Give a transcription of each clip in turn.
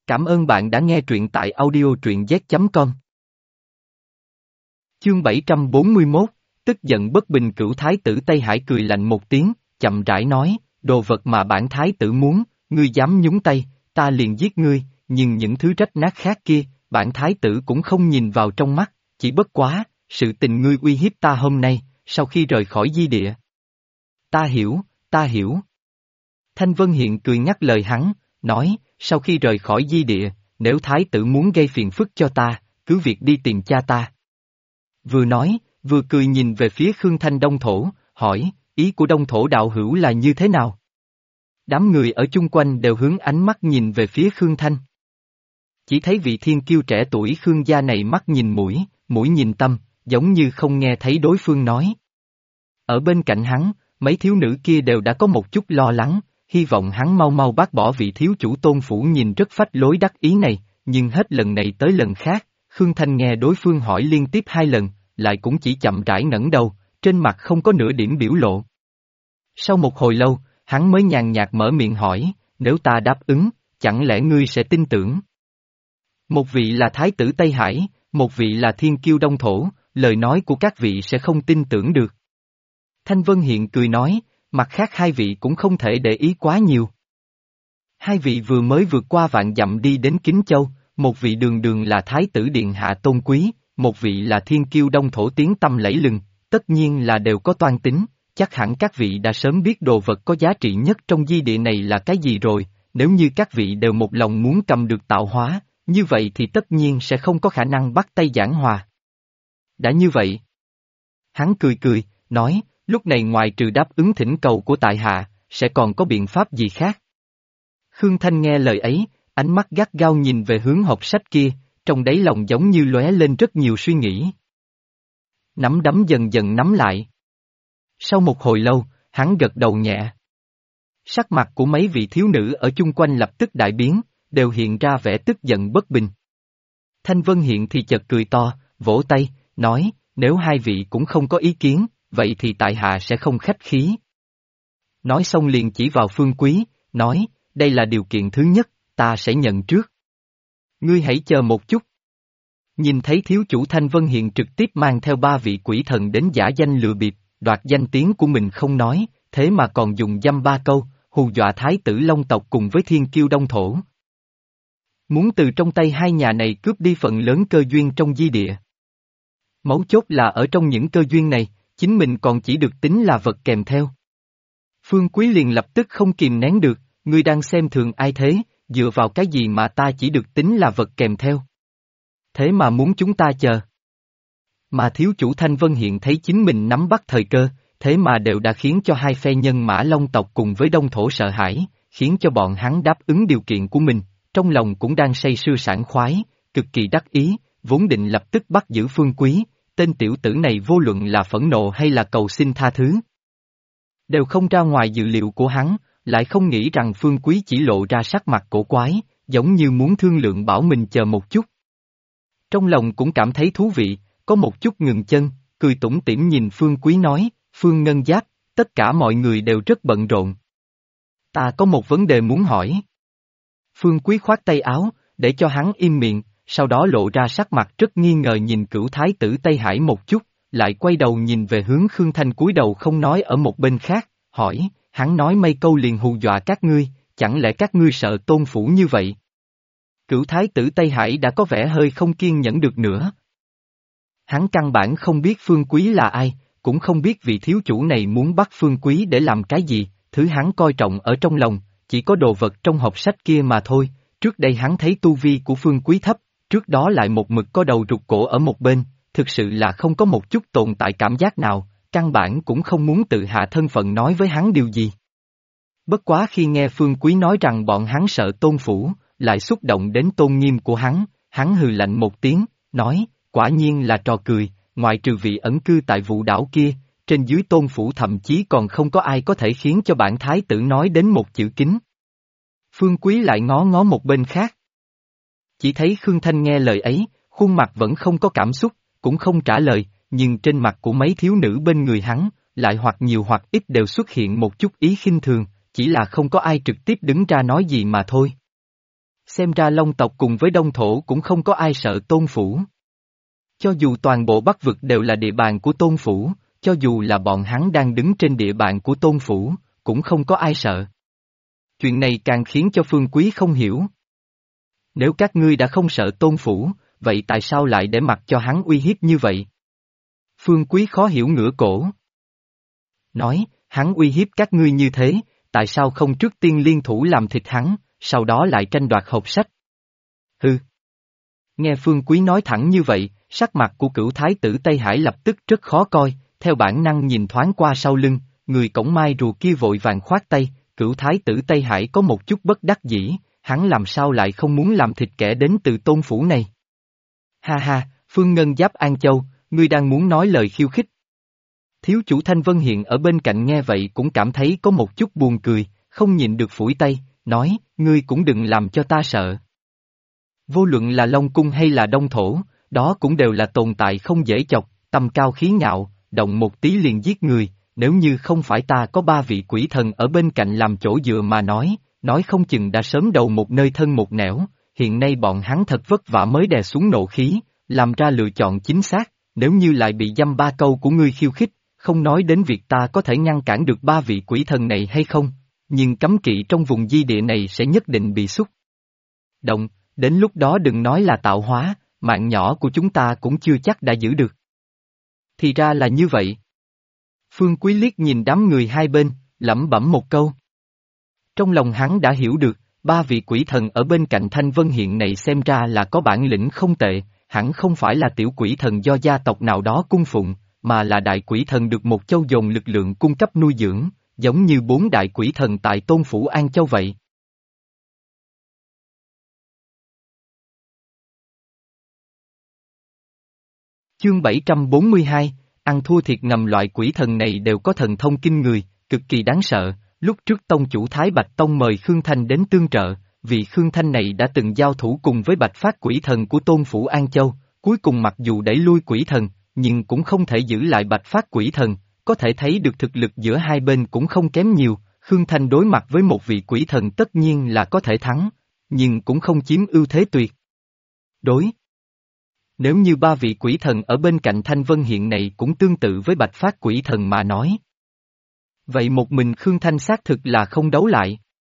Cảm ơn bạn đã nghe truyện tại audio truyện z.com. Chương 741, tức giận bất bình. Cửu thái tử Tây Hải cười lạnh một tiếng, chậm rãi nói, đồ vật mà bản thái tử muốn, ngươi dám nhúng tay, ta liền giết ngươi, nhưng những thứ rách nát khác kia, bản thái tử cũng không nhìn vào trong mắt, chỉ bất quá, sự tình ngươi uy hiếp ta hôm nay, sau khi rời khỏi di địa. Ta hiểu, ta hiểu. Thanh Vân Hiện cười ngắt lời hắn, nói, sau khi rời khỏi di địa, nếu thái tử muốn gây phiền phức cho ta, cứ việc đi tìm cha ta. Vừa nói, vừa cười nhìn về phía Khương Thanh Đông Thổ, hỏi, ý của Đông Thổ đạo hữu là như thế nào? Đám người ở chung quanh đều hướng ánh mắt nhìn về phía Khương Thanh. Chỉ thấy vị thiên kiêu trẻ tuổi Khương gia này mắt nhìn mũi, mũi nhìn tâm, giống như không nghe thấy đối phương nói. Ở bên cạnh hắn, mấy thiếu nữ kia đều đã có một chút lo lắng, hy vọng hắn mau mau bác bỏ vị thiếu chủ Tôn Phủ nhìn rất phách lối đắc ý này, nhưng hết lần này tới lần khác, Khương Thanh nghe đối phương hỏi liên tiếp 2 lần, lại cũng chỉ chậm rãi ngẩng đầu, trên mặt không có nửa điểm biểu lộ. Sau một hồi lâu, hắn mới nhàn nhạt mở miệng hỏi, nếu ta đáp ứng, chẳng lẽ ngươi sẽ tin tưởng? Một vị là Thái tử Tây Hải, một vị là thiên kiêu Đông Thổ, lời nói của các vị sẽ không tin tưởng được. Thanh Vân Hiện cười nói, mặt khác 2 vị cũng không thể để ý quá nhiều. 2 vị vừa mới vượt qua vạn dặm đi đến Kính Châu, một vị đường đường là Thái tử Điện Hạ tôn quý, một vị là thiên kiêu Đông Thổ tiếng tăm lẫy lừng, tất nhiên là đều có toan tính, chắc hẳn các vị đã sớm biết đồ vật có giá trị nhất trong di địa này là cái gì rồi, nếu như các vị đều một lòng muốn cầm được tạo hóa, như vậy thì tất nhiên sẽ không có khả năng bắt tay giảng hòa. Đã như vậy. Hắn cười cười, nói, lúc này ngoài trừ đáp ứng thỉnh cầu của tại hạ, sẽ còn có biện pháp gì khác? Khương Thanh nghe lời ấy, ánh mắt gắt gao nhìn về hướng hộp sách kia, trong đáy lòng giống như lóe lên rất nhiều suy nghĩ. Nắm đấm dần dần nắm lại. Sau một hồi lâu, hắn gật đầu nhẹ. Sắc mặt của mấy vị thiếu nữ ở chung quanh lập tức đại biến, đều hiện ra vẻ tức giận bất bình. Thanh Vân Hiện thì chợt cười to, vỗ tay, nói, nếu 2 vị cũng không có ý kiến, vậy thì tại hạ sẽ không khách khí. Nói xong liền chỉ vào Phương Quý, nói, đây là điều kiện thứ nhất, ta sẽ nhận trước. Ngươi hãy chờ một chút. Nhìn thấy thiếu chủ Thanh Vân Hiện trực tiếp mang theo 3 vị quỷ thần đến giả danh lừa bịp, đoạt danh tiếng của mình không nói, thế mà còn dùng dăm 3 câu, hù dọa Thái tử Long tộc cùng với thiên kiêu Đông Thổ. Muốn từ trong tay 2 nhà này cướp đi phần lớn cơ duyên trong di địa. Mấu chốt là ở trong những cơ duyên này, chính mình còn chỉ được tính là vật kèm theo. Phương Quý liền lập tức không kìm nén được, ngươi đang xem thường ai thế, dựa vào cái gì mà ta chỉ được tính là vật kèm theo. Thế mà muốn chúng ta chờ. Mà thiếu chủ Thanh Vân Hiện thấy chính mình nắm bắt thời cơ, thế mà đều đã khiến cho 2 phe nhân mã Long tộc cùng với Đông Thổ sợ hãi, khiến cho bọn hắn đáp ứng điều kiện của mình, trong lòng cũng đang say sưa sảng khoái, cực kỳ đắc ý, vốn định lập tức bắt giữ Phương Quý, tên tiểu tử này vô luận là phẫn nộ hay là cầu xin tha thứ. Đều không ra ngoài dự liệu của hắn, lại không nghĩ rằng Phương Quý chỉ lộ ra sắc mặt cổ quái, giống như muốn thương lượng bảo mình chờ một chút. Trong lòng cũng cảm thấy thú vị, có một chút ngừng chân, cười tủm tỉm nhìn Phương Quý nói, Phương Ngân Giáp, tất cả mọi người đều rất bận rộn. Ta có một vấn đề muốn hỏi. Phương Quý khoát tay áo, để cho hắn im miệng, sau đó lộ ra sắc mặt rất nghi ngờ nhìn Cửu thái tử Tây Hải một chút, lại quay đầu nhìn về hướng Khương Thanh cúi đầu không nói ở một bên khác, hỏi, hắn nói mấy câu liền hù dọa các ngươi, chẳng lẽ các ngươi sợ Tôn Phủ như vậy? Cửu thái tử Tây Hải đã có vẻ hơi không kiên nhẫn được nữa. Hắn căn bản không biết Phương Quý là ai, cũng không biết vị thiếu chủ này muốn bắt Phương Quý để làm cái gì, thứ hắn coi trọng ở trong lòng, chỉ có đồ vật trong hộp sách kia mà thôi, trước đây hắn thấy tu vi của Phương Quý thấp, trước đó lại một mực có đầu rụt cổ ở một bên, thực sự là không có một chút tồn tại cảm giác nào, căn bản cũng không muốn tự hạ thân phận nói với hắn điều gì. Bất quá khi nghe Phương Quý nói rằng bọn hắn sợ Tôn Phủ, lại xúc động đến tôn nghiêm của hắn hừ lạnh một tiếng, nói, quả nhiên là trò cười, ngoại trừ vị ẩn cư tại Vũ Đảo kia, trên dưới Tôn Phủ thậm chí còn không có ai có thể khiến cho bản thái tử nói đến một chữ kính. Phương Quý lại ngó ngó một bên khác. Chỉ thấy Khương Thanh nghe lời ấy, khuôn mặt vẫn không có cảm xúc, cũng không trả lời, nhưng trên mặt của mấy thiếu nữ bên người hắn, lại hoặc nhiều hoặc ít đều xuất hiện một chút ý khinh thường, chỉ là không có ai trực tiếp đứng ra nói gì mà thôi. Xem ra Long tộc cùng với Đông thổ cũng không có ai sợ Tôn Phủ. Cho dù toàn bộ Bắc vực đều là địa bàn của Tôn Phủ, cho dù là bọn hắn đang đứng trên địa bàn của Tôn Phủ, cũng không có ai sợ. Chuyện này càng khiến cho Phương Quý không hiểu. Nếu các ngươi đã không sợ Tôn Phủ, vậy tại sao lại để mặc cho hắn uy hiếp như vậy? Phương Quý khó hiểu ngửa cổ. Nói, hắn uy hiếp các ngươi như thế, tại sao không trước tiên liên thủ làm thịt hắn, sau đó lại tranh đoạt hộp sách? Hừ. Nghe Phương Quý nói thẳng như vậy, sắc mặt của cửu thái tử Tây Hải lập tức rất khó coi, theo bản năng nhìn thoáng qua sau lưng, người cổng mai rùa kia vội vàng khoát tay, cửu thái tử Tây Hải có một chút bất đắc dĩ, hắn làm sao lại không muốn làm thịt kẻ đến từ Tôn Phủ này. Ha ha, Phương Ngân Giáp An Châu, ngươi đang muốn nói lời khiêu khích. Thiếu chủ Thanh Vân Hiện ở bên cạnh nghe vậy cũng cảm thấy có một chút buồn cười, không nhịn được phủi tay, nói, ngươi cũng đừng làm cho ta sợ. Vô luận là Long Cung hay là Đông Thổ, đó cũng đều là tồn tại không dễ chọc, tầm cao khí ngạo, động một tí liền giết người, nếu như không phải ta có 3 vị quỷ thần ở bên cạnh làm chỗ dựa mà nói không chừng đã sớm đầu một nơi thân một nẻo, hiện nay bọn hắn thật vất vả mới đè xuống nộ khí, làm ra lựa chọn chính xác, nếu như lại bị dăm 3 câu của ngươi khiêu khích, không nói đến việc ta có thể ngăn cản được 3 vị quỷ thần này hay không, nhưng cấm kỵ trong vùng di địa này sẽ nhất định bị xúc động, đến lúc đó đừng nói là tạo hóa, mạng nhỏ của chúng ta cũng chưa chắc đã giữ được. Thì ra là như vậy. Phương Quý liếc nhìn đám người hai bên, lẩm bẩm một câu. Trong lòng hắn đã hiểu được, 3 vị quỷ thần ở bên cạnh Thanh Vân Hiện này xem ra là có bản lĩnh không tệ, hẳn không phải là tiểu quỷ thần do gia tộc nào đó cung phụng, mà là đại quỷ thần được một châu dồn lực lượng cung cấp nuôi dưỡng, giống như 4 đại quỷ thần tại Tôn Phủ An Châu vậy. Chương 742, ăn thua thiệt ngầm. Loại quỷ thần này đều có thần thông kinh người, cực kỳ đáng sợ. Lúc trước tông chủ Thái Bạch Tông mời Khương Thanh đến tương trợ, vì Khương Thanh này đã từng giao thủ cùng với Bạch Phát quỷ thần của Tôn Phủ An Châu, cuối cùng mặc dù đẩy lui quỷ thần, nhưng cũng không thể giữ lại Bạch Phát quỷ thần, có thể thấy được thực lực giữa hai bên cũng không kém nhiều, Khương Thanh đối mặt với một vị quỷ thần tất nhiên là có thể thắng, nhưng cũng không chiếm ưu thế tuyệt đối. Nếu như 3 vị quỷ thần ở bên cạnh Thanh Vân Hiện này cũng tương tự với Bạch Phát quỷ thần mà nói, vậy một mình Khương Thanh xác thực là không đấu lại.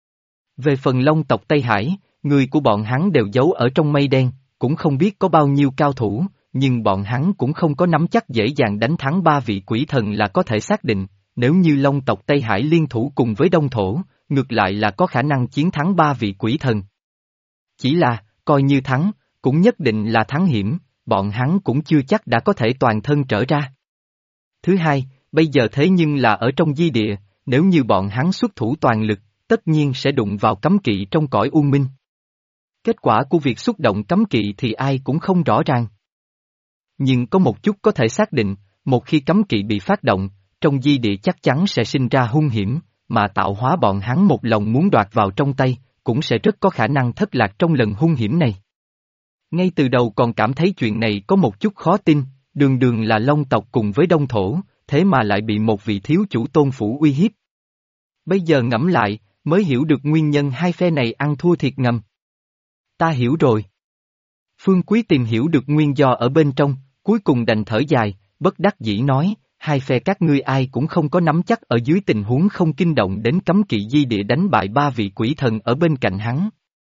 Về phần Long tộc Tây Hải, người của bọn hắn đều giấu ở trong mây đen, cũng không biết có bao nhiêu cao thủ, nhưng bọn hắn cũng không có nắm chắc dễ dàng đánh thắng 3 vị quỷ thần là có thể xác định, nếu như Long tộc Tây Hải liên thủ cùng với Đông Thổ, ngược lại là có khả năng chiến thắng 3 vị quỷ thần. Chỉ là, coi như thắng, cũng nhất định là thắng hiểm, bọn hắn cũng chưa chắc đã có thể toàn thân trở ra. Thứ hai, bây giờ thế nhưng là ở trong di địa, nếu như bọn hắn xuất thủ toàn lực, tất nhiên sẽ đụng vào cấm kỵ trong cõi u minh. Kết quả của việc xúc động cấm kỵ thì ai cũng không rõ ràng. Nhưng có một chút có thể xác định, một khi cấm kỵ bị phát động, trong di địa chắc chắn sẽ sinh ra hung hiểm, mà tạo hóa bọn hắn một lòng muốn đoạt vào trong tay, cũng sẽ rất có khả năng thất lạc trong lần hung hiểm này. Ngay từ đầu còn cảm thấy chuyện này có một chút khó tin, đường đường là Long tộc cùng với Đông Thổ, thế mà lại bị một vị thiếu chủ Tôn Phủ uy hiếp. Bây giờ ngẫm lại, mới hiểu được nguyên nhân hai phe này ăn thua thiệt ngầm. Ta hiểu rồi. Phương Quý tìm hiểu được nguyên do ở bên trong, cuối cùng đành thở dài, bất đắc dĩ nói, hai phe các ngươi ai cũng không có nắm chắc ở dưới tình huống không kinh động đến cấm kỵ di địa đánh bại 3 vị quỷ thần ở bên cạnh hắn.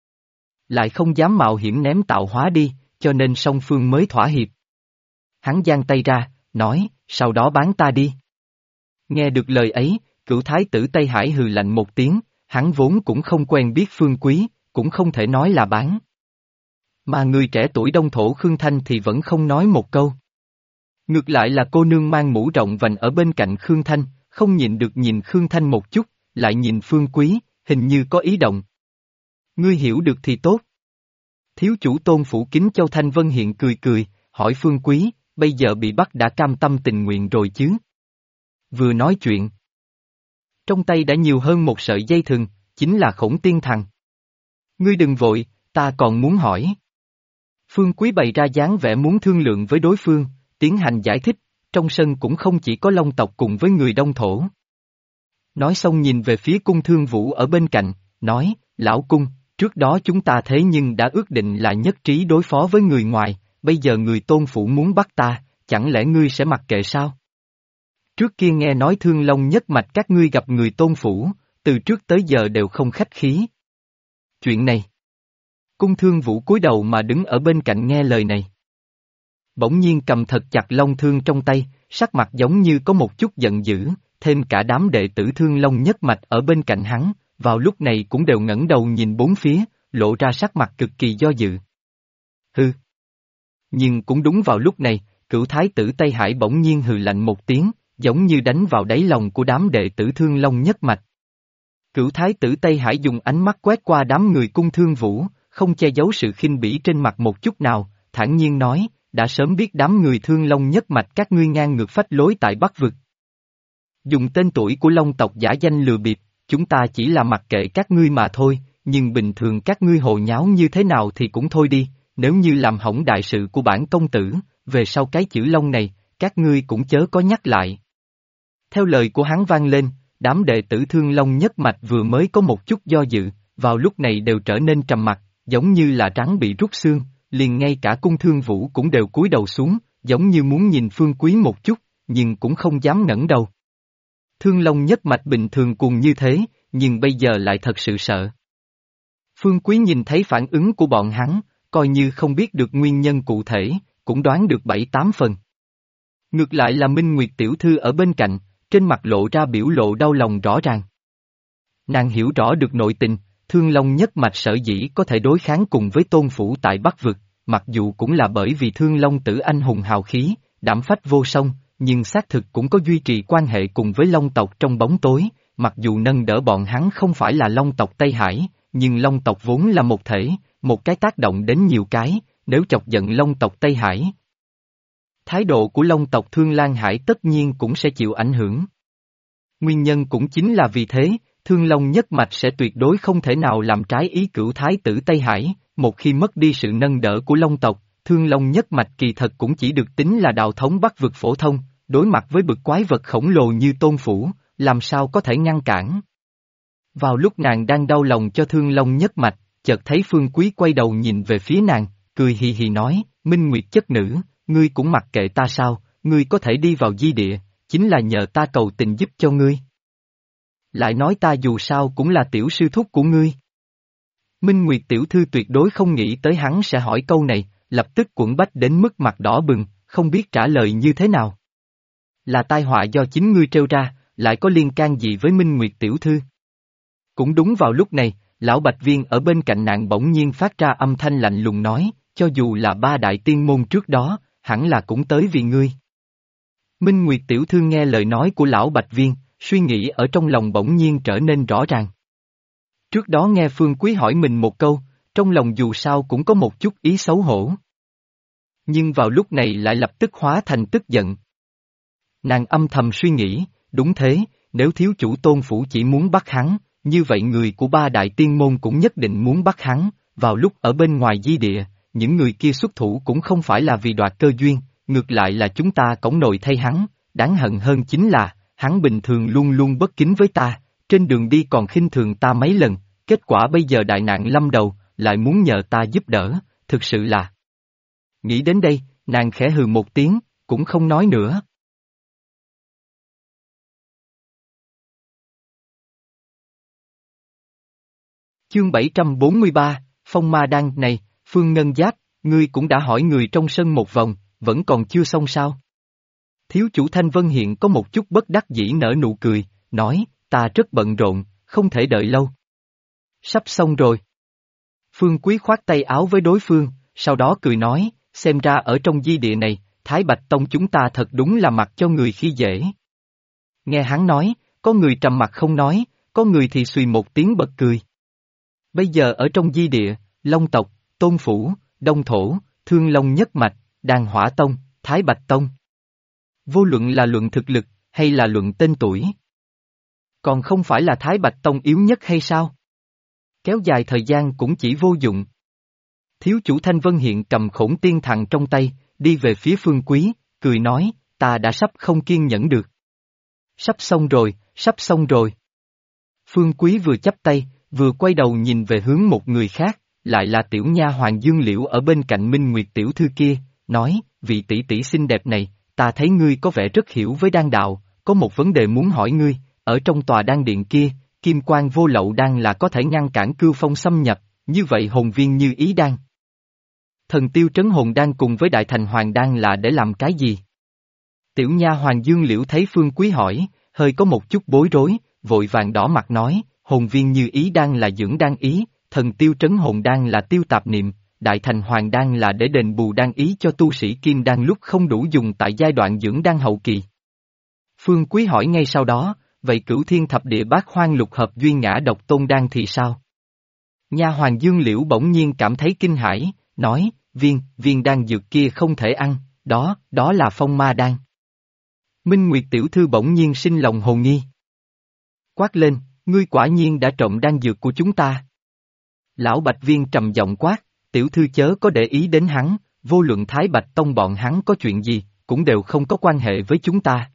Lại không dám mạo hiểm ném tạo hóa đi, cho nên song phương mới thỏa hiệp. Hắn giang tay ra, nói, sau đó bán ta đi. Nghe được lời ấy, cửu thái tử Tây Hải hừ lạnh một tiếng, hắn vốn cũng không quen biết Phương Quý, cũng không thể nói là bán. Mà người trẻ tuổi Đông Thổ Khương Thanh thì vẫn không nói một câu. Ngược lại là cô nương mang mũ rộng vành ở bên cạnh Khương Thanh, không nhịn được nhìn Khương Thanh một chút, lại nhìn Phương Quý, hình như có ý động. Ngươi hiểu được thì tốt. Thiếu chủ Tôn Phủ Kính Châu Thanh Vân Hiện cười cười, hỏi Phương Quý, bây giờ bị bắt đã cam tâm tình nguyện rồi chứ? Vừa nói chuyện, trong tay đã nhiều hơn một sợi dây thừng, chính là Khổng Tiên Thằng. Ngươi đừng vội, ta còn muốn hỏi. Phương Quý bày ra dáng vẻ muốn thương lượng với đối phương, tiến hành giải thích, trong sân cũng không chỉ có Long tộc cùng với người Đông Thổ. Nói xong nhìn về phía cung Thương Vũ ở bên cạnh, nói, lão cung, Trước đó chúng ta thế nhưng đã ước định là nhất trí đối phó với người ngoài, bây giờ người Tôn phủ muốn bắt ta, chẳng lẽ ngươi sẽ mặc kệ sao? Trước kia nghe nói Thương Long nhất mạch các ngươi gặp người Tôn phủ, từ trước tới giờ đều không khách khí. Chuyện này. Cung Thương Vũ cúi đầu mà đứng ở bên cạnh nghe lời này. Bỗng nhiên cầm thật chặt long thương trong tay, sắc mặt giống như có một chút giận dữ, thêm cả đám đệ tử Thương Long nhất mạch ở bên cạnh hắn, vào lúc này cũng đều ngẩng đầu nhìn bốn phía, lộ ra sắc mặt cực kỳ do dự. Hừ. Nhưng cũng đúng vào lúc này, Cửu thái tử Tây Hải bỗng nhiên hừ lạnh một tiếng, giống như đánh vào đáy lòng của đám đệ tử Thương Long nhất mạch. Cửu thái tử Tây Hải dùng ánh mắt quét qua đám người Cung Thương Vũ, không che giấu sự khinh bỉ trên mặt một chút nào, thản nhiên nói, đã sớm biết đám người Thương Long nhất mạch các ngươi ngang ngược phách lối tại Bắc Vực. Dùng tên tuổi của Long tộc giả danh lừa bịp, chúng ta chỉ là mặc kệ các ngươi mà thôi, nhưng bình thường các ngươi hồ nháo như thế nào thì cũng thôi đi, nếu như làm hỏng đại sự của bản công tử, về sau cái chữ Long này, các ngươi cũng chớ có nhắc lại. Theo lời của hắn vang lên, đám đệ tử Thương Long nhất mạch vừa mới có một chút do dự, vào lúc này đều trở nên trầm mặc, giống như là rắn bị rút xương, liền ngay cả Cung Thương Vũ cũng đều cúi đầu xuống, giống như muốn nhìn Phương Quý một chút, nhưng cũng không dám ngẩng đầu. Thương Long nhất mạch bình thường cùng như thế, nhưng bây giờ lại thật sự sợ. Phương Quý nhìn thấy phản ứng của bọn hắn, coi như không biết được nguyên nhân cụ thể, cũng đoán được 7-8 phần. Ngược lại là Minh Nguyệt tiểu thư ở bên cạnh, trên mặt lộ ra biểu lộ đau lòng rõ ràng. Nàng hiểu rõ được nội tình, Thương Long nhất mạch sở dĩ có thể đối kháng cùng với Tôn phủ tại Bắc Vực, mặc dù cũng là bởi vì Thương Long tử anh hùng hào khí, đảm phách vô song, nhưng xác thực cũng có duy trì quan hệ cùng với Long tộc trong bóng tối, mặc dù nâng đỡ bọn hắn không phải là Long tộc Tây Hải, nhưng Long tộc vốn là một thể, một cái tác động đến nhiều cái, nếu chọc giận Long tộc Tây Hải. Thái độ của Long tộc Thương Lan Hải tất nhiên cũng sẽ chịu ảnh hưởng. Nguyên nhân cũng chính là vì thế, Thương Long nhất mạch sẽ tuyệt đối không thể nào làm trái ý Cửu thái tử Tây Hải, một khi mất đi sự nâng đỡ của Long tộc, Thương Long nhất mạch kỳ thật cũng chỉ được tính là đạo thống Bắc Vực phổ thông, đối mặt với bực quái vật khổng lồ như Tôn phủ, làm sao có thể ngăn cản. Vào lúc nàng đang đau lòng cho Thương Long nhất mạch, chợt thấy Phương Quý quay đầu nhìn về phía nàng, cười hì hì nói, Minh Nguyệt chất nữ, ngươi cũng mặc kệ ta sao, ngươi có thể đi vào di địa, chính là nhờ ta cầu tình giúp cho ngươi. Lại nói ta dù sao cũng là tiểu sư thúc của ngươi. Minh Nguyệt tiểu thư tuyệt đối không nghĩ tới hắn sẽ hỏi câu này, lập tức quẫn bách đến mức mặt đỏ bừng, không biết trả lời như thế nào. Là tai họa do chính ngươi trêu ra, lại có liên can gì với Minh Nguyệt tiểu thư? Cũng đúng vào lúc này, lão Bạch Viên ở bên cạnh nàng bỗng nhiên phát ra âm thanh lạnh lùng nói, cho dù là ba đại tiên môn trước đó, hẳn là cũng tới vì ngươi. Minh Nguyệt tiểu thư nghe lời nói của lão Bạch Viên, suy nghĩ ở trong lòng bỗng nhiên trở nên rõ ràng. Trước đó nghe Phương Quý hỏi mình một câu, trong lòng dù sao cũng có một chút ý xấu hổ. Nhưng vào lúc này lại lập tức hóa thành tức giận. Nàng âm thầm suy nghĩ, đúng thế, nếu thiếu chủ Tôn phủ chỉ muốn bắt hắn, như vậy người của ba đại tiên môn cũng nhất định muốn bắt hắn, vào lúc ở bên ngoài di địa, những người kia xuất thủ cũng không phải là vì đoạt cơ duyên, ngược lại là chúng ta cõng nồi thay hắn, đáng hận hơn chính là, hắn bình thường luôn luôn bất kính với ta, trên đường đi còn khinh thường ta mấy lần, kết quả bây giờ đại nạn lâm đầu, lại muốn nhờ ta giúp đỡ, thực sự là. Nghĩ đến đây, nàng khẽ hừ một tiếng, cũng không nói nữa. Chương 743, Phong Ma Đan này, Phương Ngân Giáp, ngươi cũng đã hỏi người trong sân một vòng, vẫn còn chưa xong sao? Thiếu chủ Thanh Vân Hiện có một chút bất đắc dĩ nở nụ cười, nói, ta rất bận rộn, không thể đợi lâu. Sắp xong rồi. Phương Quý khoát tay áo với đối phương, sau đó cười nói, xem ra ở trong di địa này, Thái Bạch Tông chúng ta thật đúng là mặc cho người khi dễ. Nghe hắn nói, có người trầm mặt không nói, có người thì xùy một tiếng bật cười. Bây giờ ở trong di địa, Long tộc, Tôn phủ, Đông thổ, Thương Long nhất mạch, Đàn Hỏa Tông, Thái Bạch Tông. Vô luận là luận thực lực, hay là luận tên tuổi. Còn không phải là Thái Bạch Tông yếu nhất hay sao? Kéo dài thời gian cũng chỉ vô dụng. Thiếu chủ Thanh Vân Hiện cầm Khổng Tiên Thằng trong tay, đi về phía Phương Quý, cười nói, ta đã sắp không kiên nhẫn được. Sắp xong rồi, sắp xong rồi. Phương Quý vừa chắp tay, vừa quay đầu nhìn về hướng một người khác, lại là tiểu nha hoàng Dương Liễu ở bên cạnh Minh Nguyệt tiểu thư kia, nói, vị tỷ tỷ xinh đẹp này, ta thấy ngươi có vẻ rất hiểu với đan đạo, có một vấn đề muốn hỏi ngươi, ở trong tòa đan điện kia, kim quang vô lậu đan là có thể ngăn cản cương phong xâm nhập, như vậy hồn viên như ý đan. Thần tiêu trấn hồn đan cùng với đại thành hoàng đan là để làm cái gì? Tiểu nha hoàng Dương Liễu thấy Phương Quý hỏi, hơi có một chút bối rối, vội vàng đỏ mặt nói, hồn viên như ý đan là dưỡng đan ý, thần tiêu trấn hồn đan là tiêu tạp niệm, đại thành hoàng đan là để đền bù đan ý cho tu sĩ kim đan lúc không đủ dùng tại giai đoạn dưỡng đan hậu kỳ. Phương Quý hỏi ngay sau đó, vậy cửu thiên thập địa bát hoang lục hợp duyên ngã độc tôn đan thì sao? Nha hoàng Dương Liễu bỗng nhiên cảm thấy kinh hãi, nói, viên đan dược kia không thể ăn, đó là phong ma đan. Minh Nguyệt tiểu thư bỗng nhiên sinh lòng hồ nghi. Quát lên, ngươi quả nhiên đã trộm đan dược của chúng ta. Lão Bạch Viên trầm giọng quát, tiểu thư chớ có để ý đến hắn, vô luận Thái Bạch Tông bọn hắn có chuyện gì, cũng đều không có quan hệ với chúng ta.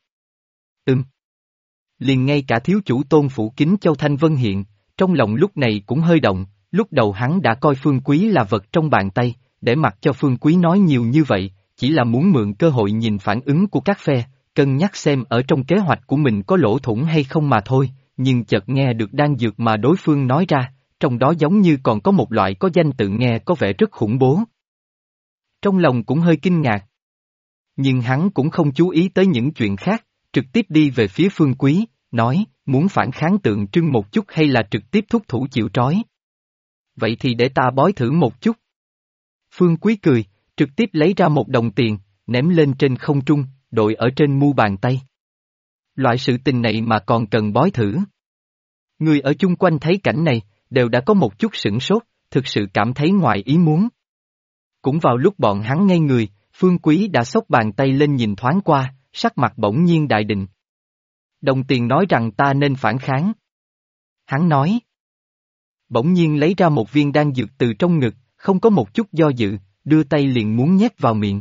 Liền ngay cả thiếu chủ Tôn Phủ Kính Châu Thanh Vân hiện, trong lòng lúc này cũng hơi động, lúc đầu hắn đã coi Phương Quý là vật trong bàn tay, để mặc cho Phương Quý nói nhiều như vậy, chỉ là muốn mượn cơ hội nhìn phản ứng của các phe, cân nhắc xem ở trong kế hoạch của mình có lỗ thủng hay không mà thôi, nhưng chợt nghe được đan dược mà đối phương nói ra, trong đó giống như còn có một loại có danh tự nghe có vẻ rất khủng bố. Trong lòng cũng hơi kinh ngạc. Nhưng hắn cũng không chú ý tới những chuyện khác, trực tiếp đi về phía Phương Quý, nói, muốn phản kháng tượng trưng một chút hay là trực tiếp thúc thủ chịu trói. Vậy thì để ta bói thử một chút. Phương Quý cười, trực tiếp lấy ra một đồng tiền, ném lên trên không trung, đội ở trên mu bàn tay. Loại sự tình này mà còn cần bói thử. Người ở chung quanh thấy cảnh này, đều đã có một chút sửng sốt, thực sự cảm thấy ngoài ý muốn. Cũng vào lúc bọn hắn ngây người, Phương Quý đã xốc bàn tay lên nhìn thoáng qua, sắc mặt bỗng nhiên đại định. Đồng tiền nói rằng ta nên phản kháng. Hắn nói. Bỗng nhiên lấy ra một viên đan dược từ trong ngực, không có một chút do dự, đưa tay liền muốn nhét vào miệng.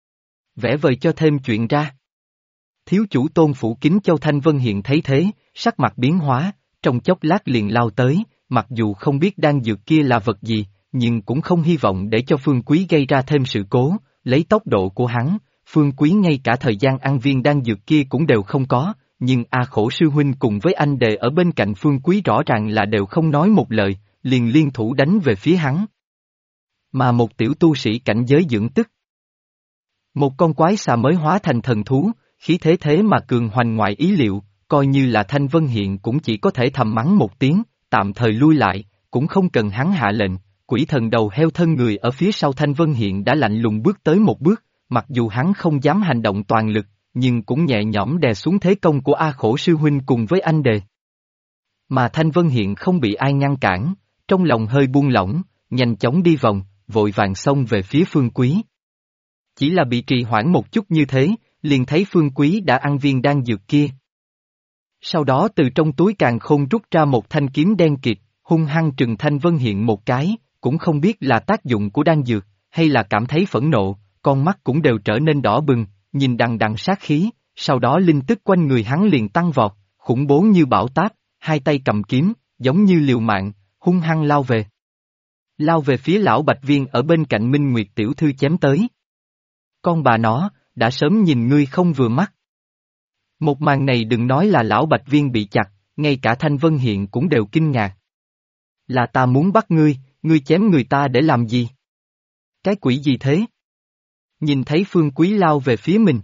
Vẽ vời cho thêm chuyện ra. Thiếu chủ Tôn Phủ Kính Châu Thanh Vân hiện thấy thế, sắc mặt biến hóa, trong chốc lát liền lao tới, mặc dù không biết đan dược kia là vật gì, nhưng cũng không hy vọng để cho Phương Quý gây ra thêm sự cố, lấy tốc độ của hắn, Phương Quý ngay cả thời gian ăn viên đan dược kia cũng đều không có, nhưng A Khổ sư huynh cùng với anh Đề ở bên cạnh Phương Quý rõ ràng là đều không nói một lời, liền liên thủ đánh về phía hắn. Mà một tiểu tu sĩ cảnh giới dưỡng tức. Một con quái xà mới hóa thành thần thú, khí thế thế mà cường hoành ngoại ý liệu, coi như là Thanh Vân Hiện cũng chỉ có thể thầm mắng một tiếng, tạm thời lui lại, cũng không cần hắn hạ lệnh, quỷ thần đầu heo thân người ở phía sau Thanh Vân Hiện đã lạnh lùng bước tới một bước, mặc dù hắn không dám hành động toàn lực, nhưng cũng nhẹ nhõm đè xuống thế công của A Khổ sư huynh cùng với anh Đề. Mà Thanh Vân Hiện không bị ai ngăn cản, trong lòng hơi buông lỏng, nhanh chóng đi vòng, vội vàng xông về phía Phương Quý. Chỉ là bị trì hoãn một chút như thế, liền thấy Phương Quý đã ăn viên đan dược kia. Sau đó từ trong túi càn khôn rút ra một thanh kiếm đen kịt, hung hăng trừng Thanh Vân Hiện một cái, cũng không biết là tác dụng của đan dược, hay là cảm thấy phẫn nộ, con mắt cũng đều trở nên đỏ bừng, nhìn đằng đằng sát khí, sau đó linh tức quanh người hắn liền tăng vọt, khủng bố như bão táp, hai tay cầm kiếm, giống như liều mạng, hung hăng lao về. Lao về phía lão Bạch Viên ở bên cạnh Minh Nguyệt tiểu thư chém tới. Con bà nó, đã sớm nhìn ngươi không vừa mắt. Một màn này đừng nói là lão Bạch Viên bị chặt, ngay cả Thanh Vân Hiện cũng đều kinh ngạc. Là ta muốn bắt ngươi chém người ta để làm gì? Cái quỷ gì thế? Nhìn thấy Phương Quý lao về phía mình.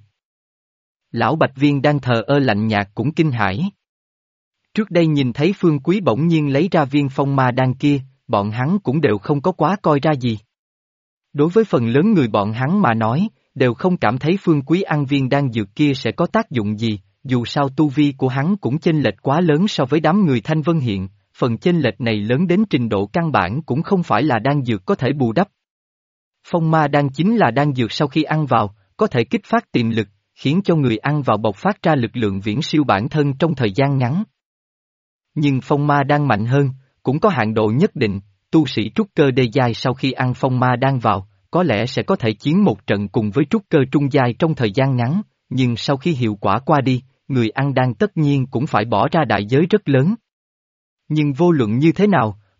Lão Bạch Viên đang thờ ơ lạnh nhạt cũng kinh hãi. Trước đây nhìn thấy Phương Quý bỗng nhiên lấy ra viên phong ma đan kia, bọn hắn cũng đều không có quá coi ra gì. Đối với phần lớn người bọn hắn mà nói, đều không cảm thấy Phương Quý ăn viên đan dược kia sẽ có tác dụng gì, dù sao tu vi của hắn cũng chênh lệch quá lớn so với đám người Thanh Vân Hiện, phần chênh lệch này lớn đến trình độ căn bản cũng không phải là đan dược có thể bù đắp. Phong ma đan chính là đan dược sau khi ăn vào, có thể kích phát tiềm lực, khiến cho người ăn vào bộc phát ra lực lượng viễn siêu bản thân trong thời gian ngắn. Nhưng phong ma đan mạnh hơn, cũng có hạn độ nhất định, tu sĩ trúc cơ đê giai sau khi ăn phong ma đan vào, có lẽ sẽ có thể chiến một trận cùng với trúc cơ trung giai trong thời gian ngắn, nhưng sau khi hiệu quả qua đi, người ăn đan tất nhiên cũng phải bỏ ra đại giới rất lớn. Nhưng vô luận như thế nào,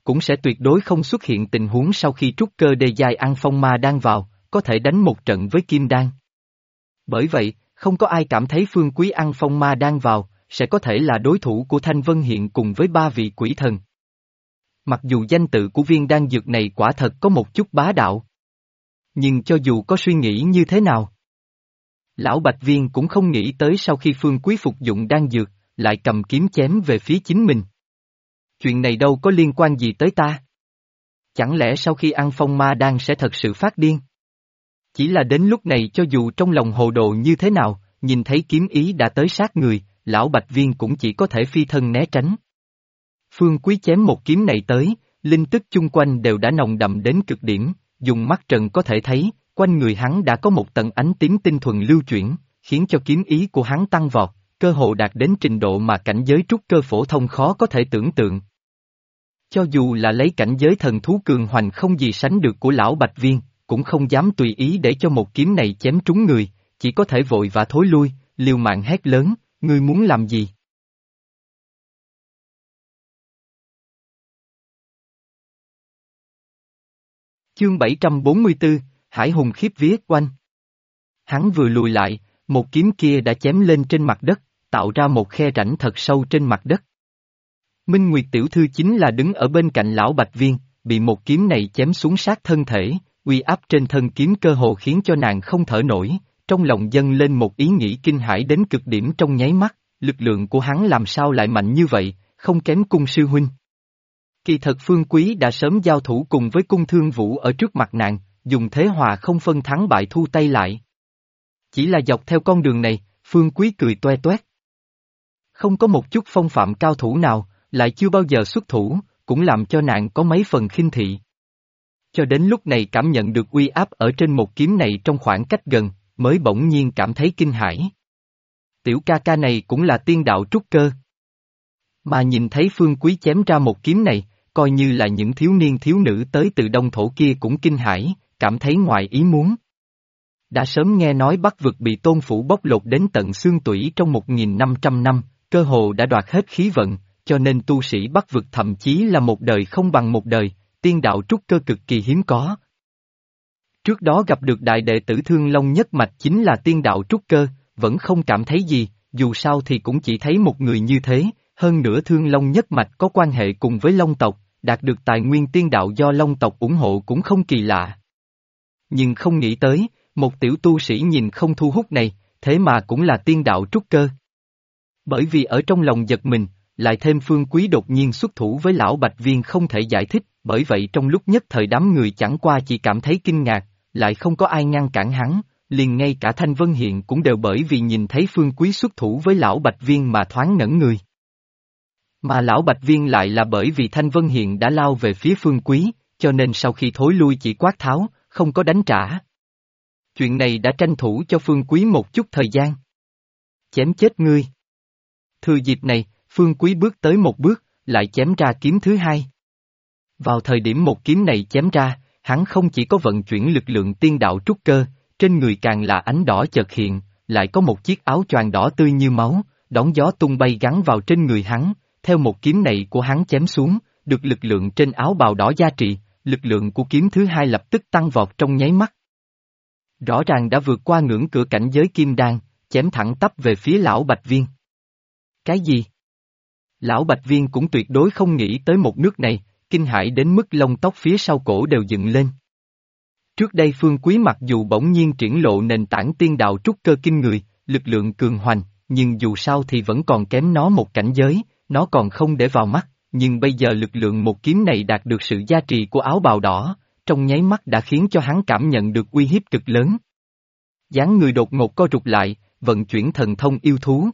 cũng sẽ tuyệt đối không xuất hiện tình huống sau khi trúc cơ đê giai ăn phong ma đan vào, có thể đánh một trận với kim đan. Bởi vậy, không có ai cảm thấy Phương Quý ăn phong ma đan vào, sẽ có thể là đối thủ của Thanh Vân Hiện cùng với ba vị quỷ thần. Mặc dù danh tự của viên đan dược này quả thật có một chút bá đạo. Nhưng cho dù có suy nghĩ như thế nào, Lão Bạch Viên cũng không nghĩ tới sau khi Phương Quý phục dụng đan dược, lại cầm kiếm chém về phía chính mình. Chuyện này đâu có liên quan gì tới ta? Chẳng lẽ sau khi ăn phong ma đan sẽ thật sự phát điên? Chỉ là đến lúc này cho dù trong lòng hồ đồ như thế nào, nhìn thấy kiếm ý đã tới sát người, Lão Bạch Viên cũng chỉ có thể phi thân né tránh. Phương Quý chém một kiếm này tới, linh tức chung quanh đều đã nồng đậm đến cực điểm, dùng mắt trần có thể thấy, quanh người hắn đã có một tầng ánh tím tinh thuần lưu chuyển, khiến cho kiếm ý của hắn tăng vọt, cơ hồ đạt đến trình độ mà cảnh giới trúc cơ phổ thông khó có thể tưởng tượng. Cho dù là lấy cảnh giới thần thú cường hoành không gì sánh được của Lão Bạch Viên, cũng không dám tùy ý để cho một kiếm này chém trúng người, chỉ có thể vội vã thối lui, liều mạng hét lớn, ngươi muốn làm gì? Chương 744, Hải Hùng khiếp vía quanh. Hắn vừa lùi lại, một kiếm kia đã chém lên trên mặt đất, tạo ra một khe rãnh thật sâu trên mặt đất. Minh Nguyệt tiểu thư chính là đứng ở bên cạnh Lão Bạch Viên, bị một kiếm này chém xuống sát thân thể, uy áp trên thân kiếm cơ hồ khiến cho nàng không thở nổi, trong lòng dâng lên một ý nghĩ kinh hãi đến cực điểm trong nháy mắt, lực lượng của hắn làm sao lại mạnh như vậy, không kém cung sư huynh. Kỳ thật Phương Quý đã sớm giao thủ cùng với cung thương vũ ở trước mặt nàng, dùng thế hòa không phân thắng bại thu tay lại. Chỉ là dọc theo con đường này, Phương Quý cười toe toét. Không có một chút phong phạm cao thủ nào, lại chưa bao giờ xuất thủ, cũng làm cho nàng có mấy phần khinh thị. Cho đến lúc này cảm nhận được uy áp ở trên một kiếm này trong khoảng cách gần, mới bỗng nhiên cảm thấy kinh hãi. Tiểu ca ca này cũng là tiên đạo trúc cơ. Mà nhìn thấy Phương Quý chém ra một kiếm này, coi như là những thiếu niên thiếu nữ tới từ đông thổ kia cũng kinh hãi, cảm thấy ngoài ý muốn. Đã sớm nghe nói Bắc vực bị Tôn Phủ bóc lột đến tận xương tủy trong 1.500 năm, cơ hồ đã đoạt hết khí vận, cho nên tu sĩ Bắc vực thậm chí là một đời không bằng một đời, tiên đạo trúc cơ cực kỳ hiếm có. Trước đó gặp được đại đệ tử Thương Long nhất mạch chính là tiên đạo trúc cơ, vẫn không cảm thấy gì, dù sao thì cũng chỉ thấy một người như thế, hơn nữa Thương Long nhất mạch có quan hệ cùng với Long tộc, đạt được tài nguyên tiên đạo do Long tộc ủng hộ cũng không kỳ lạ. Nhưng không nghĩ tới, một tiểu tu sĩ nhìn không thu hút này, thế mà cũng là tiên đạo trúc cơ. Bởi vì ở trong lòng giật mình, lại thêm Phương Quý đột nhiên xuất thủ với Lão Bạch Viên không thể giải thích, bởi vậy trong lúc nhất thời đám người chẳng qua chỉ cảm thấy kinh ngạc, lại không có ai ngăn cản hắn, liền ngay cả Thanh Vân Hiện cũng đều bởi vì nhìn thấy Phương Quý xuất thủ với Lão Bạch Viên mà thoáng ngẩn người. Mà Lão Bạch Viên lại là bởi vì Thanh Vân Hiện đã lao về phía Phương Quý, cho nên sau khi thối lui chỉ quát tháo, không có đánh trả. Chuyện này đã tranh thủ cho Phương Quý một chút thời gian. Chém chết ngươi. Thừa dịp này, Phương Quý bước tới một bước, lại chém ra kiếm thứ hai. Vào thời điểm một kiếm này chém ra, hắn không chỉ có vận chuyển lực lượng tiên đạo trúc cơ, trên người càng là ánh đỏ chợt hiện, lại có một chiếc áo choàng đỏ tươi như máu, đón gió tung bay gắn vào trên người hắn, theo một kiếm này của hắn chém xuống, được lực lượng trên áo bào đỏ gia trị, lực lượng của kiếm thứ hai lập tức tăng vọt trong nháy mắt. Rõ ràng đã vượt qua ngưỡng cửa cảnh giới kim đan, chém thẳng tắp về phía Lão Bạch Viên. Cái gì? Lão Bạch Viên cũng tuyệt đối không nghĩ tới một nước này, kinh hãi đến mức lông tóc phía sau cổ đều dựng lên. Trước đây Phương Quý mặc dù bỗng nhiên triển lộ nền tảng tiên đạo trúc cơ kinh người, lực lượng cường hoành, nhưng dù sao thì vẫn còn kém nó một cảnh giới, nó còn không để vào mắt, nhưng bây giờ lực lượng một kiếm này đạt được sự gia trì của áo bào đỏ, trong nháy mắt đã khiến cho hắn cảm nhận được uy hiếp cực lớn. Dáng người đột ngột co rụt lại, vận chuyển thần thông yêu thú.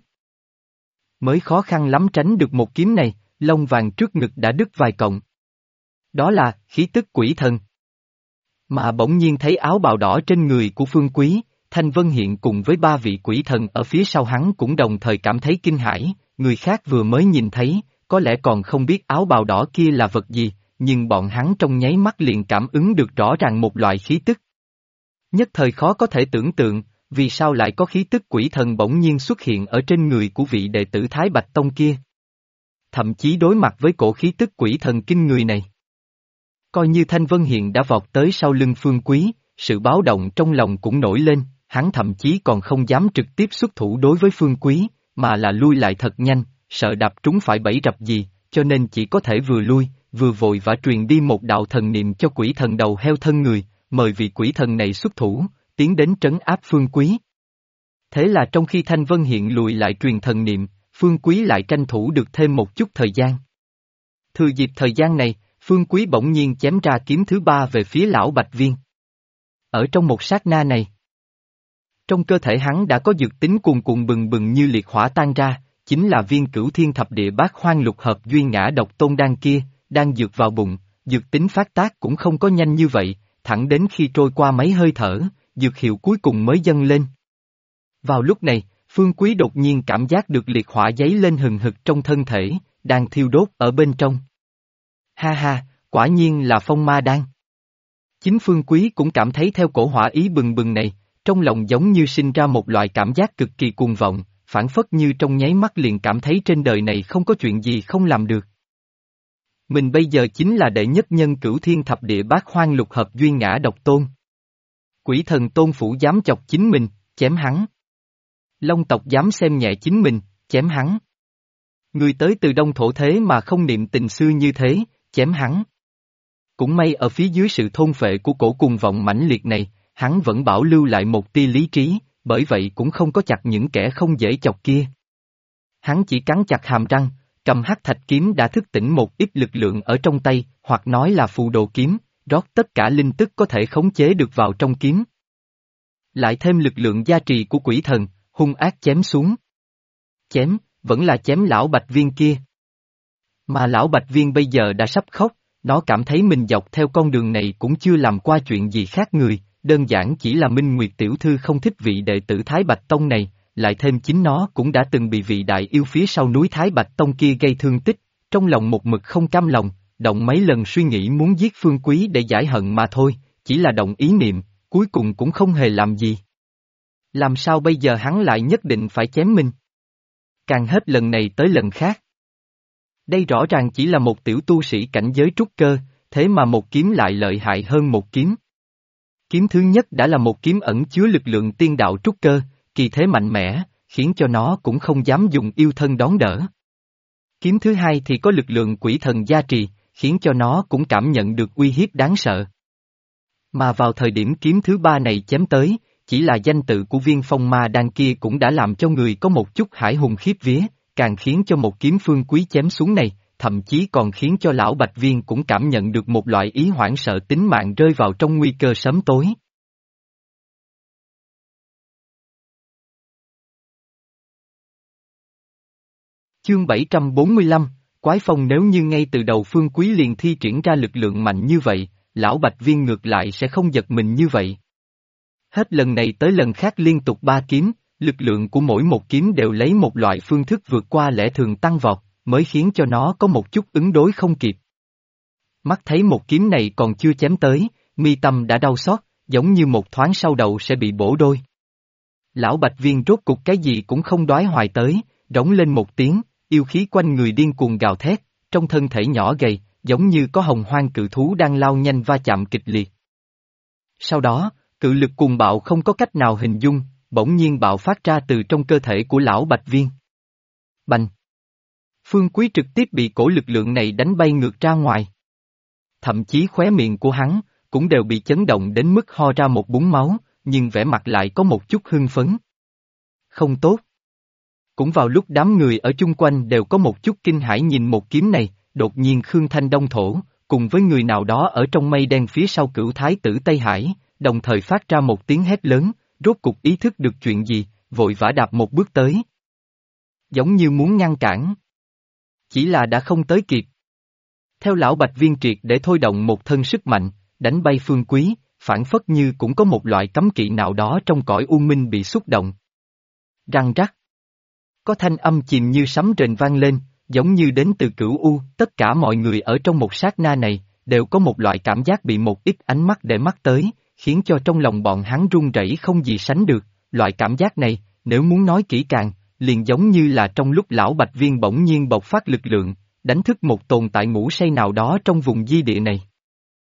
Mới khó khăn lắm tránh được một kiếm này, lông vàng trước ngực đã đứt vài cọng. Đó là khí tức quỷ thần. Mà bỗng nhiên thấy áo bào đỏ trên người của Phương Quý, Thanh Vân Hiện cùng với ba vị quỷ thần ở phía sau hắn cũng đồng thời cảm thấy kinh hãi, người khác vừa mới nhìn thấy, có lẽ còn không biết áo bào đỏ kia là vật gì, nhưng bọn hắn trong nháy mắt liền cảm ứng được rõ ràng một loại khí tức. Nhất thời khó có thể tưởng tượng, vì sao lại có khí tức quỷ thần bỗng nhiên xuất hiện ở trên người của vị đệ tử Thái Bạch Tông kia. Thậm chí đối mặt với cổ khí tức quỷ thần kinh người này, Coi như Thanh Vân Hiện đã vọt tới sau lưng Phương Quý, sự báo động trong lòng cũng nổi lên, hắn thậm chí còn không dám trực tiếp xuất thủ đối với Phương Quý, mà là lui lại thật nhanh, sợ đạp trúng phải bẫy rập gì, cho nên chỉ có thể vừa lui, vừa vội vã truyền đi một đạo thần niệm cho quỷ thần đầu heo thân người, mời vị quỷ thần này xuất thủ, tiến đến trấn áp Phương Quý. Thế là trong khi Thanh Vân Hiện lùi lại truyền thần niệm, Phương Quý lại tranh thủ được thêm một chút thời gian. Thừa dịp thời gian này, Phương Quý bỗng nhiên chém ra kiếm thứ ba về phía lão Bạch Viên. Ở trong một sát na này, trong cơ thể hắn đã có dược tính cuồn cuộn bừng bừng như liệt hỏa tan ra, chính là viên Cửu Thiên Thập Địa Bát Hoang Lục Hợp Duy Ngã Độc Tôn Đan kia, đang dược vào bụng, dược tính phát tác cũng không có nhanh như vậy, thẳng đến khi trôi qua mấy hơi thở, dược hiệu cuối cùng mới dâng lên. Vào lúc này, Phương Quý đột nhiên cảm giác được liệt hỏa giấy lên hừng hực trong thân thể, đang thiêu đốt ở bên trong. Ha ha, quả nhiên là phong ma đan. Chính Phương Quý cũng cảm thấy theo cổ hỏa ý bừng bừng này, trong lòng giống như sinh ra một loại cảm giác cực kỳ cuồng vọng, phản phất như trong nháy mắt liền cảm thấy trên đời này không có chuyện gì không làm được. Mình bây giờ chính là đệ nhất nhân Cửu Thiên Thập Địa Bát Hoang Lục Hợp Duy Ngã Độc Tôn. Quỷ thần Tôn Phủ dám chọc chính mình, chém hắn. Long tộc dám xem nhẹ chính mình, chém hắn. Người tới từ Đông Thổ thế mà không niệm tình xưa như thế, chém hắn. Cũng may ở phía dưới sự thôn phệ của cổ cuồng vọng mãnh liệt này, hắn vẫn bảo lưu lại một tia lý trí, bởi vậy cũng không có chặt những kẻ không dễ chọc kia. Hắn chỉ cắn chặt hàm răng, cầm hắc thạch kiếm đã thức tỉnh một ít lực lượng ở trong tay, hoặc nói là phù đồ kiếm, rót tất cả linh tức có thể khống chế được vào trong kiếm. Lại thêm lực lượng gia trì của quỷ thần, hung ác chém xuống. Chém, vẫn là chém lão Bạch Viên kia. Mà lão Bạch Viên bây giờ đã sắp khóc, nó cảm thấy mình dọc theo con đường này cũng chưa làm qua chuyện gì khác người, đơn giản chỉ là Minh Nguyệt tiểu thư không thích vị đệ tử Thái Bạch Tông này, lại thêm chính nó cũng đã từng bị vị đại yêu phía sau núi Thái Bạch Tông kia gây thương tích, trong lòng một mực không cam lòng, động mấy lần suy nghĩ muốn giết Phương Quý để giải hận mà thôi, chỉ là động ý niệm, cuối cùng cũng không hề làm gì. Làm sao bây giờ hắn lại nhất định phải chém mình? Càng hết lần này tới lần khác. Đây rõ ràng chỉ là một tiểu tu sĩ cảnh giới trúc cơ, thế mà một kiếm lại lợi hại hơn một kiếm. Kiếm thứ nhất đã là một kiếm ẩn chứa lực lượng tiên đạo trúc cơ, kỳ thế mạnh mẽ, khiến cho nó cũng không dám dùng yêu thân đón đỡ. Kiếm thứ hai thì có lực lượng quỷ thần gia trì, khiến cho nó cũng cảm nhận được uy hiếp đáng sợ. Mà vào thời điểm kiếm thứ ba này chém tới, chỉ là danh tự của viên phong ma đan kia cũng đã làm cho người có một chút hải hùng khiếp vía, càng khiến cho một kiếm Phương Quý chém xuống này, thậm chí còn khiến cho lão Bạch Viên cũng cảm nhận được một loại ý hoảng sợ tính mạng rơi vào trong nguy cơ sớm tối. Chương 745, Quái Phong nếu như ngay từ đầu Phương Quý liền thi triển ra lực lượng mạnh như vậy, lão Bạch Viên ngược lại sẽ không giật mình như vậy. Hết lần này tới lần khác liên tục ba kiếm, lực lượng của mỗi một kiếm đều lấy một loại phương thức vượt qua lẽ thường tăng vọt, mới khiến cho nó có một chút ứng đối không kịp. Mắt thấy một kiếm này còn chưa chém tới, mi tâm đã đau xót, giống như một thoáng sau đầu sẽ bị bổ đôi. Lão Bạch Viên rốt cục cái gì cũng không đoái hoài tới, rống lên một tiếng, yêu khí quanh người điên cuồng gào thét, trong thân thể nhỏ gầy, giống như có hồng hoang cự thú đang lao nhanh va chạm kịch liệt. Sau đó, cự lực cuồng bạo không có cách nào hình dung, bỗng nhiên bạo phát ra từ trong cơ thể của lão Bạch Viên. Bành! Phương Quý trực tiếp bị cổ lực lượng này đánh bay ngược ra ngoài. Thậm chí khóe miệng của hắn, cũng đều bị chấn động đến mức ho ra một búng máu, nhưng vẻ mặt lại có một chút hưng phấn. Không tốt. Cũng vào lúc đám người ở chung quanh đều có một chút kinh hãi nhìn một kiếm này, đột nhiên Khương Thanh Đông Thổ, cùng với người nào đó ở trong mây đen phía sau Cửu Thái tử Tây Hải, đồng thời phát ra một tiếng hét lớn, rốt cục ý thức được chuyện gì, vội vã đạp một bước tới. Giống như muốn ngăn cản. Chỉ là đã không tới kịp. Theo lão Bạch Viên triệt để thôi động một thân sức mạnh, đánh bay Phương Quý, phản phất như cũng có một loại cấm kỵ nào đó trong cõi u minh bị xúc động. Răng rắc. Có thanh âm chìm như sấm rền vang lên, giống như đến từ cửu u, tất cả mọi người ở trong một sát na này, đều có một loại cảm giác bị một ít ánh mắt để mắt tới, khiến cho trong lòng bọn hắn run rẩy không gì sánh được, loại cảm giác này, nếu muốn nói kỹ càng, liền giống như là trong lúc lão Bạch Viên bỗng nhiên bộc phát lực lượng, đánh thức một tồn tại ngủ say nào đó trong vùng di địa này.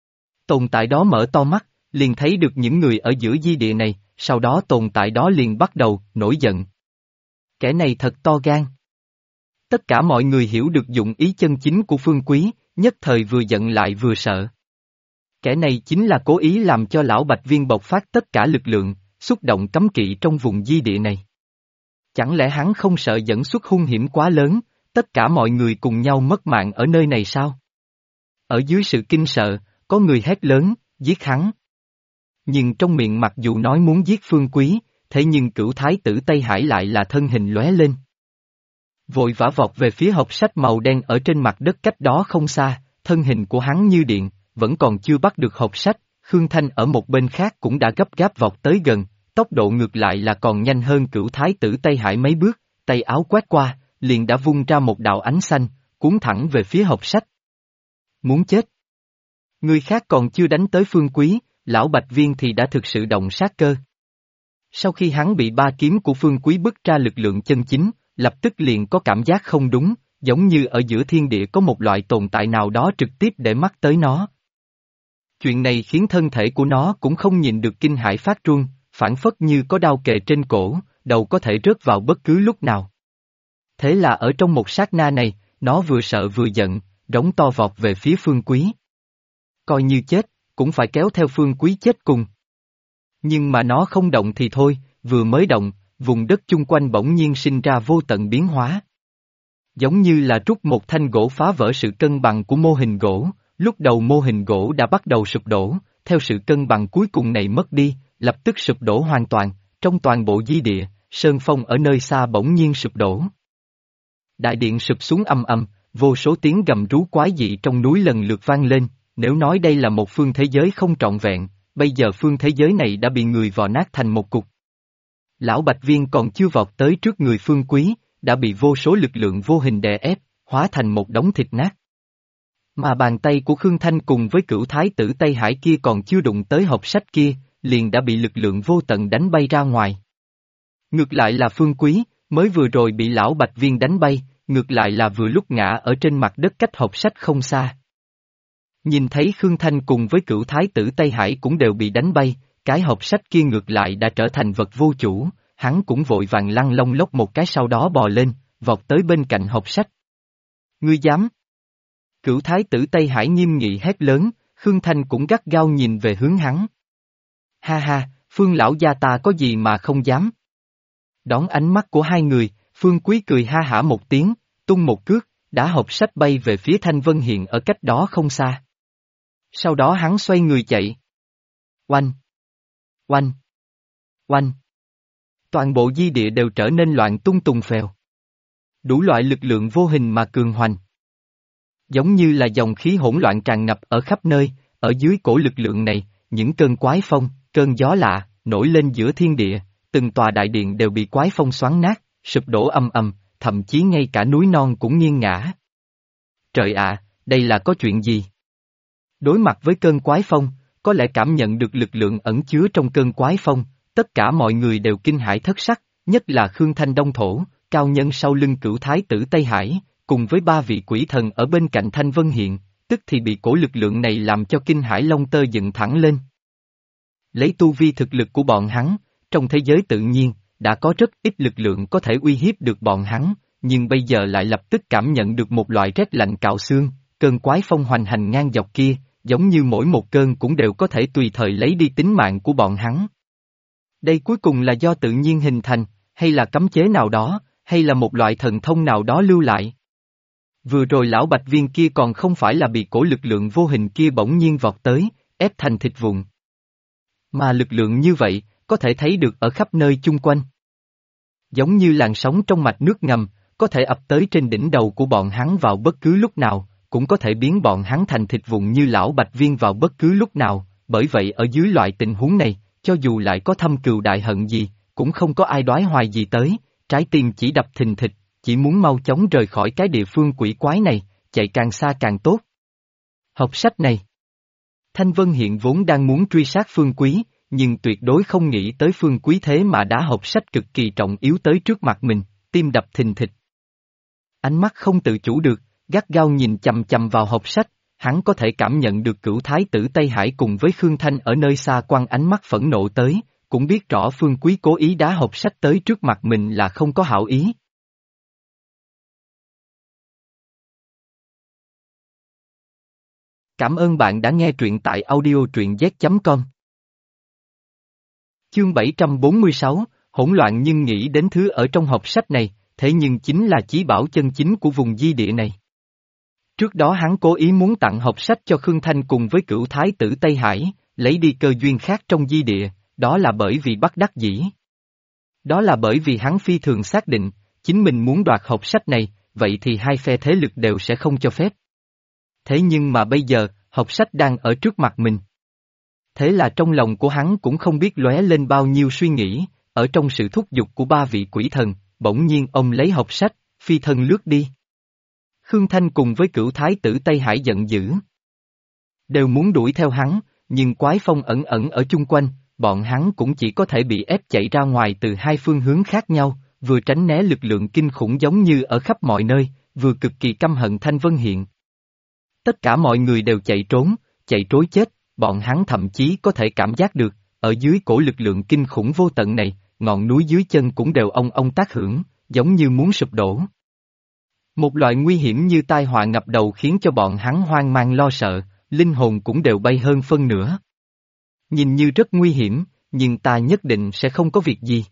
Tồn tại đó mở to mắt, liền thấy được những người ở giữa di địa này, sau đó tồn tại đó liền bắt đầu nổi giận. Kẻ này thật to gan. Tất cả mọi người hiểu được dụng ý chân chính của Phương Quý, nhất thời vừa giận lại vừa sợ. Kẻ này chính là cố ý làm cho lão Bạch Viên bộc phát tất cả lực lượng, xúc động cấm kỵ trong vùng di địa này. Chẳng lẽ hắn không sợ dẫn xuất hung hiểm quá lớn, tất cả mọi người cùng nhau mất mạng ở nơi này sao? Ở dưới sự kinh sợ, có người hét lớn, giết hắn. Nhưng trong miệng mặc dù nói muốn giết Phương Quý, thế nhưng cửu thái tử Tây Hải lại là thân hình lóe lên. Vội vã vọt về phía hộp sách màu đen ở trên mặt đất cách đó không xa, thân hình của hắn như điện, vẫn còn chưa bắt được hộp sách, Khương Thanh ở một bên khác cũng đã gấp gáp vọt tới gần, tốc độ ngược lại là còn nhanh hơn cửu thái tử Tây Hải mấy bước, tay áo quét qua, liền đã vung ra một đạo ánh xanh, cuốn thẳng về phía hộp sách. Muốn chết. Người khác còn chưa đánh tới Phương Quý, lão Bạch Viên thì đã thực sự động sát cơ. Sau khi hắn bị ba kiếm của Phương Quý bức ra lực lượng chân chính, lập tức liền có cảm giác không đúng, giống như ở giữa thiên địa có một loại tồn tại nào đó trực tiếp để mắt tới nó. Chuyện này khiến thân thể của nó cũng không nhìn được kinh hãi phát run, phản phất như có đao kề trên cổ, đầu có thể rớt vào bất cứ lúc nào. Thế là ở trong một sát na này, nó vừa sợ vừa giận, rống to vọt về phía Phương Quý. Coi như chết, cũng phải kéo theo Phương Quý chết cùng. Nhưng mà nó không động thì thôi, vừa mới động, vùng đất chung quanh bỗng nhiên sinh ra vô tận biến hóa. Giống như là rút một thanh gỗ phá vỡ sự cân bằng của mô hình gỗ, lúc đầu mô hình gỗ đã bắt đầu sụp đổ, theo sự cân bằng cuối cùng này mất đi, lập tức sụp đổ hoàn toàn, trong toàn bộ di địa, sơn phong ở nơi xa bỗng nhiên sụp đổ. Đại điện sụp xuống ầm ầm, vô số tiếng gầm rú quái dị trong núi lần lượt vang lên, nếu nói đây là một phương thế giới không trọn vẹn, bây giờ phương thế giới này đã bị người vò nát thành một cục. Lão Bạch Viên còn chưa vọt tới trước người Phương Quý, đã bị vô số lực lượng vô hình đè ép, hóa thành một đống thịt nát. Mà bàn tay của Khương Thanh cùng với cửu thái tử Tây Hải kia còn chưa đụng tới hộp sách kia, liền đã bị lực lượng vô tận đánh bay ra ngoài. Ngược lại là Phương Quý, mới vừa rồi bị lão Bạch Viên đánh bay, ngược lại là vừa lúc ngã ở trên mặt đất cách hộp sách không xa. Nhìn thấy Khương Thanh cùng với cửu thái tử Tây Hải cũng đều bị đánh bay, cái hộp sách kia ngược lại đã trở thành vật vô chủ, hắn cũng vội vàng lăn lông lốc một cái sau đó bò lên, vọt tới bên cạnh hộp sách. Ngươi dám? Cửu thái tử Tây Hải nghiêm nghị hét lớn, Khương Thanh cũng gắt gao nhìn về hướng hắn. Ha ha, Phương lão gia ta có gì mà không dám? Đón ánh mắt của hai người, Phương Quý cười ha hả một tiếng, tung một cước, đã hộp sách bay về phía Thanh Vân Hiện ở cách đó không xa. Sau đó hắn xoay người chạy. Oanh! Oanh! Oanh! Toàn bộ di địa đều trở nên loạn tung tùng phèo. Đủ loại lực lượng vô hình mà cường hoành. Giống như là dòng khí hỗn loạn tràn ngập ở khắp nơi, ở dưới cổ lực lượng này, những cơn quái phong, cơn gió lạ, nổi lên giữa thiên địa, từng tòa đại điện đều bị quái phong xoắn nát, sụp đổ ầm ầm, thậm chí ngay cả núi non cũng nghiêng ngã. Trời ạ, đây là có chuyện gì? Đối mặt với cơn quái phong, có lẽ cảm nhận được lực lượng ẩn chứa trong cơn quái phong, tất cả mọi người đều kinh hãi thất sắc, nhất là Khương Thanh Đông Thổ, cao nhân sau lưng cửu thái tử Tây Hải, cùng với ba vị quỷ thần ở bên cạnh Thanh Vân Hiện, tức thì bị cổ lực lượng này làm cho kinh hãi lông tơ dựng thẳng lên. Lấy tu vi thực lực của bọn hắn, trong thế giới tự nhiên, đã có rất ít lực lượng có thể uy hiếp được bọn hắn, nhưng bây giờ lại lập tức cảm nhận được một loại rét lạnh cạo xương, cơn quái phong hoành hành ngang dọc kia, giống như mỗi một cơn cũng đều có thể tùy thời lấy đi tính mạng của bọn hắn. Đây cuối cùng là do tự nhiên hình thành, hay là cấm chế nào đó, hay là một loại thần thông nào đó lưu lại. Vừa rồi lão Bạch Viên kia còn không phải là bị cổ lực lượng vô hình kia bỗng nhiên vọt tới, ép thành thịt vụn. Mà lực lượng như vậy, có thể thấy được ở khắp nơi chung quanh. Giống như làn sóng trong mạch nước ngầm, có thể ập tới trên đỉnh đầu của bọn hắn vào bất cứ lúc nào, cũng có thể biến bọn hắn thành thịt vụn như lão Bạch Viên vào bất cứ lúc nào, bởi vậy ở dưới loại tình huống này, cho dù lại có thâm cừu đại hận gì, cũng không có ai đoái hoài gì tới, trái tim chỉ đập thình thịch, chỉ muốn mau chóng rời khỏi cái địa phương quỷ quái này, chạy càng xa càng tốt. Hộp sách này. Thanh Vân Hiện vốn đang muốn truy sát Phương Quý, nhưng tuyệt đối không nghĩ tới Phương Quý thế mà đã hộp sách cực kỳ trọng yếu tới trước mặt mình, tim đập thình thịch. Ánh mắt không tự chủ được, gắt gao nhìn chằm chằm vào hộp sách, hắn có thể cảm nhận được cửu thái tử Tây Hải cùng với Khương Thanh ở nơi xa quăng ánh mắt phẫn nộ tới, cũng biết rõ Phương Quý cố ý đá hộp sách tới trước mặt mình là không có hảo ý. Cảm ơn bạn đã nghe truyện tại audio truyện z.com. Chương 746, hỗn loạn nhưng nghĩ đến thứ ở trong hộp sách này, thế nhưng chính là chí bảo chân chính của vùng di địa này. Trước đó hắn cố ý muốn tặng hộp sách cho Khương Thanh cùng với cửu thái tử Tây Hải, lấy đi cơ duyên khác trong di địa, đó là bởi vì bất đắc dĩ. Đó là bởi vì hắn phi thường xác định, chính mình muốn đoạt hộp sách này, vậy thì hai phe thế lực đều sẽ không cho phép. Thế nhưng mà bây giờ, hộp sách đang ở trước mặt mình. Thế là trong lòng của hắn cũng không biết lóe lên bao nhiêu suy nghĩ, ở trong sự thúc giục của ba vị quỷ thần, bỗng nhiên ông lấy hộp sách, phi thân lướt đi. Khương Thanh cùng với cửu thái tử Tây Hải giận dữ. Đều muốn đuổi theo hắn, nhưng quái phong ẩn ẩn ở chung quanh, bọn hắn cũng chỉ có thể bị ép chạy ra ngoài từ hai phương hướng khác nhau, vừa tránh né lực lượng kinh khủng giống như ở khắp mọi nơi, vừa cực kỳ căm hận Thanh Vân Hiện. Tất cả mọi người đều chạy trốn, chạy trối chết, bọn hắn thậm chí có thể cảm giác được, ở dưới cổ lực lượng kinh khủng vô tận này, ngọn núi dưới chân cũng đều ong ong tác hưởng, giống như muốn sụp đổ. Một loại nguy hiểm như tai họa ngập đầu khiến cho bọn hắn hoang mang lo sợ, linh hồn cũng đều bay hơn phân nửa. Nhìn như rất nguy hiểm, nhưng ta nhất định sẽ không có việc gì.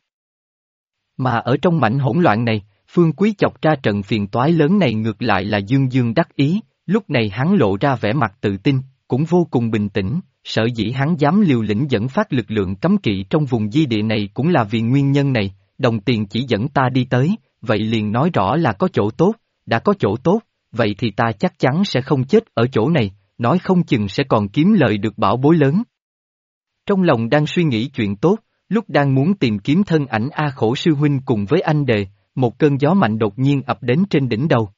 Mà ở trong mảnh hỗn loạn này, Phương Quý chọc ra trận phiền toái lớn này ngược lại là dương dương đắc ý, lúc này hắn lộ ra vẻ mặt tự tin, cũng vô cùng bình tĩnh, sở dĩ hắn dám liều lĩnh dẫn phát lực lượng cấm kỵ trong vùng di địa này cũng là vì nguyên nhân này, đồng tiền chỉ dẫn ta đi tới, vậy liền nói rõ là có chỗ tốt, đã có chỗ tốt, vậy thì ta chắc chắn sẽ không chết ở chỗ này, nói không chừng sẽ còn kiếm lợi được bảo bối lớn. Trong lòng đang suy nghĩ chuyện tốt, lúc đang muốn tìm kiếm thân ảnh A Khổ sư huynh cùng với anh đề, một cơn gió mạnh đột nhiên ập đến trên đỉnh đầu.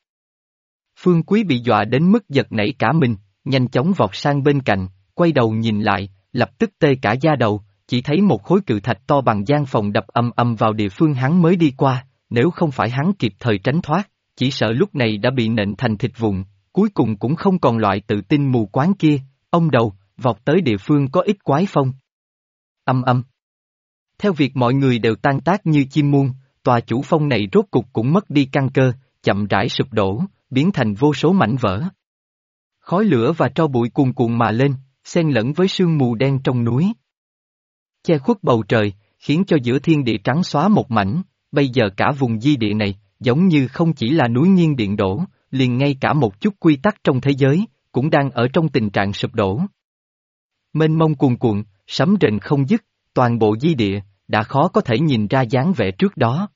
Phương Quý bị dọa đến mức giật nảy cả mình, nhanh chóng vọt sang bên cạnh, quay đầu nhìn lại, lập tức tê cả da đầu, chỉ thấy một khối cự thạch to bằng gian phòng đập ầm ầm vào địa phương hắn mới đi qua, nếu không phải hắn kịp thời tránh thoát, chỉ sợ lúc này đã bị nện thành thịt vụn, cuối cùng cũng không còn loại tự tin mù quáng kia, ông đầu, vọt tới địa phương có ít quái phong. Âm âm. Theo việc mọi người đều tan tác như chim muôn, tòa chủ phong này rốt cục cũng mất đi căn cơ, chậm rãi sụp đổ, biến thành vô số mảnh vỡ. Khói lửa và tro bụi cuồn cuộn mà lên, xen lẫn với sương mù đen trong núi. Che khuất bầu trời, khiến cho giữa thiên địa trắng xóa một mảnh, bây giờ cả vùng di địa này, giống như không chỉ là núi nghiêng điện đổ, liền ngay cả một chút quy tắc trong thế giới, cũng đang ở trong tình trạng sụp đổ. Mênh mông cuồn cuộn, sấm rền không dứt, toàn bộ di địa, đã khó có thể nhìn ra dáng vẻ trước đó.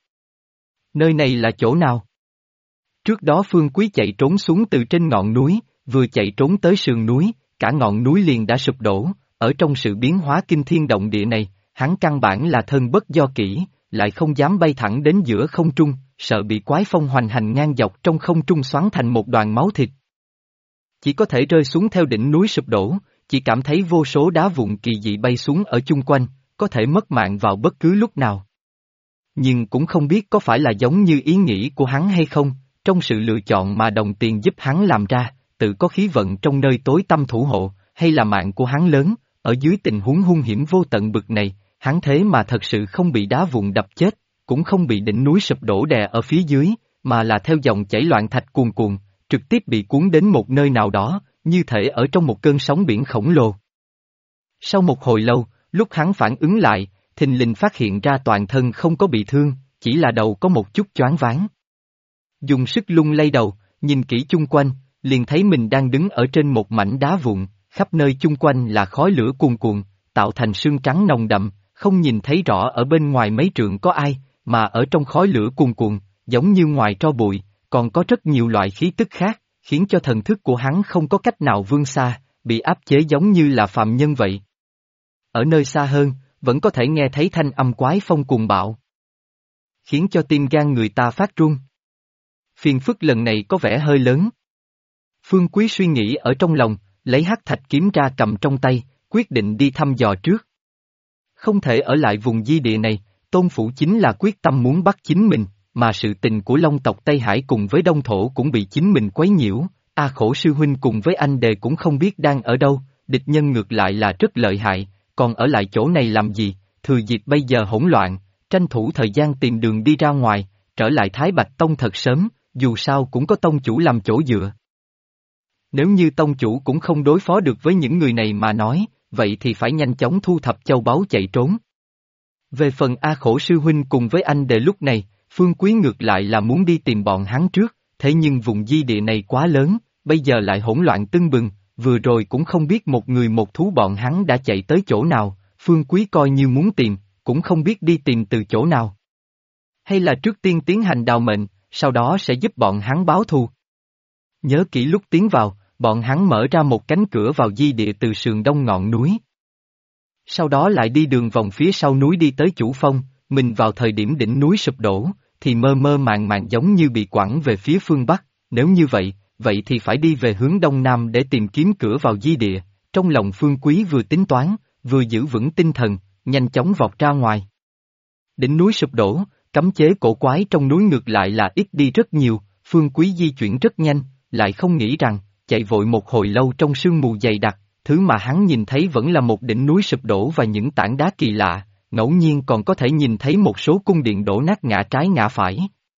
Nơi này là chỗ nào? Trước đó Phương Quý chạy trốn xuống từ trên ngọn núi, vừa chạy trốn tới sườn núi, cả ngọn núi liền đã sụp đổ, ở trong sự biến hóa kinh thiên động địa này, hắn căn bản là thân bất do kỹ, lại không dám bay thẳng đến giữa không trung, sợ bị quái phong hoành hành ngang dọc trong không trung xoắn thành một đoàn máu thịt. Chỉ có thể rơi xuống theo đỉnh núi sụp đổ, chỉ cảm thấy vô số đá vụn kỳ dị bay xuống ở chung quanh, có thể mất mạng vào bất cứ lúc nào. Nhưng cũng không biết có phải là giống như ý nghĩ của hắn hay không, trong sự lựa chọn mà đồng tiền giúp hắn làm ra, tự có khí vận trong nơi tối tăm thủ hộ, hay là mạng của hắn lớn, ở dưới tình huống hung hiểm vô tận bực này, hắn thế mà thật sự không bị đá vụn đập chết, cũng không bị đỉnh núi sụp đổ đè ở phía dưới, mà là theo dòng chảy loạn thạch cuồn cuộn, trực tiếp bị cuốn đến một nơi nào đó, như thể ở trong một cơn sóng biển khổng lồ. Sau một hồi lâu, lúc hắn phản ứng lại, thình lình phát hiện ra toàn thân không có bị thương, chỉ là đầu có một chút choáng váng. Dùng sức lung lay đầu, nhìn kỹ chung quanh, liền thấy mình đang đứng ở trên một mảnh đá vụn, khắp nơi chung quanh là khói lửa cuồn cuộn, tạo thành sương trắng nồng đậm, không nhìn thấy rõ ở bên ngoài mấy trượng có ai, mà ở trong khói lửa cuồn cuộn, giống như ngoài tro bụi, còn có rất nhiều loại khí tức khác, khiến cho thần thức của hắn không có cách nào vươn xa, bị áp chế giống như là phàm nhân vậy. Ở nơi xa hơn, vẫn có thể nghe thấy thanh âm quái phong cuồng bạo, khiến cho tim gan người ta phát run. Phiền phức lần này có vẻ hơi lớn. Phương Quý suy nghĩ ở trong lòng, lấy hắc thạch kiếm ra cầm trong tay, quyết định đi thăm dò trước. Không thể ở lại vùng di địa này, Tôn Phủ chính là quyết tâm muốn bắt chính mình, mà sự tình của Long tộc Tây Hải cùng với Đông Thổ cũng bị chính mình quấy nhiễu, A Khổ sư huynh cùng với anh đề cũng không biết đang ở đâu, địch nhân ngược lại là rất lợi hại, còn ở lại chỗ này làm gì, thừa dịp bây giờ hỗn loạn, tranh thủ thời gian tìm đường đi ra ngoài, trở lại Thái Bạch Tông thật sớm, dù sao cũng có tông chủ làm chỗ dựa. Nếu như tông chủ cũng không đối phó được với những người này mà nói, vậy thì phải nhanh chóng thu thập châu báu chạy trốn. Về phần A Khổ sư huynh cùng với anh đề lúc này, Phương Quý ngược lại là muốn đi tìm bọn hắn trước, thế nhưng vùng di địa này quá lớn, bây giờ lại hỗn loạn tưng bừng, vừa rồi cũng không biết một người một thú bọn hắn đã chạy tới chỗ nào, Phương Quý coi như muốn tìm, cũng không biết đi tìm từ chỗ nào. Hay là trước tiên tiến hành đào mệnh, sau đó sẽ giúp bọn hắn báo thù. Nhớ kỹ lúc tiến vào, bọn hắn mở ra một cánh cửa vào di địa từ sườn đông ngọn núi. Sau đó lại đi đường vòng phía sau núi đi tới chủ phong, mình vào thời điểm đỉnh núi sụp đổ, thì mơ mơ màng màng giống như bị quẳng về phía phương Bắc, nếu như vậy thì phải đi về hướng Đông Nam để tìm kiếm cửa vào di địa, trong lòng Phương Quý vừa tính toán, vừa giữ vững tinh thần, nhanh chóng vọt ra ngoài. Đỉnh núi sụp đổ, cấm chế cổ quái trong núi ngược lại là ít đi rất nhiều, Phương Quý di chuyển rất nhanh, lại không nghĩ rằng, chạy vội một hồi lâu trong sương mù dày đặc, thứ mà hắn nhìn thấy vẫn là một đỉnh núi sụp đổ và những tảng đá kỳ lạ, ngẫu nhiên còn có thể nhìn thấy một số cung điện đổ nát ngã trái ngã phải.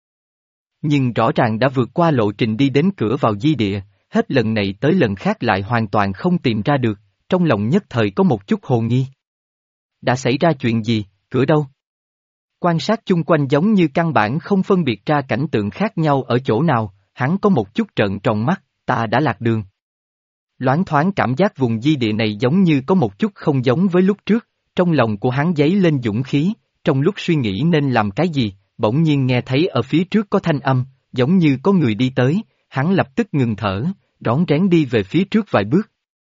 Nhưng rõ ràng đã vượt qua lộ trình đi đến cửa vào di địa, hết lần này tới lần khác lại hoàn toàn không tìm ra được, trong lòng nhất thời có một chút hồ nghi. Đã xảy ra chuyện gì, cửa đâu? Quan sát chung quanh giống như căn bản không phân biệt ra cảnh tượng khác nhau ở chỗ nào, hắn có một chút trợn tròn mắt, ta đã lạc đường. Loáng thoáng cảm giác vùng di địa này giống như có một chút không giống với lúc trước, trong lòng của hắn dấy lên dũng khí, trong lúc suy nghĩ nên làm cái gì, bỗng nhiên nghe thấy ở phía trước có thanh âm, giống như có người đi tới, hắn lập tức ngừng thở, rón rén đi về phía trước vài bước.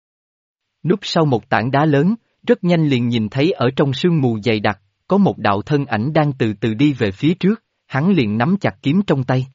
Núp sau một tảng đá lớn, rất nhanh liền nhìn thấy ở trong sương mù dày đặc, có một đạo thân ảnh đang từ từ đi về phía trước, hắn liền nắm chặt kiếm trong tay.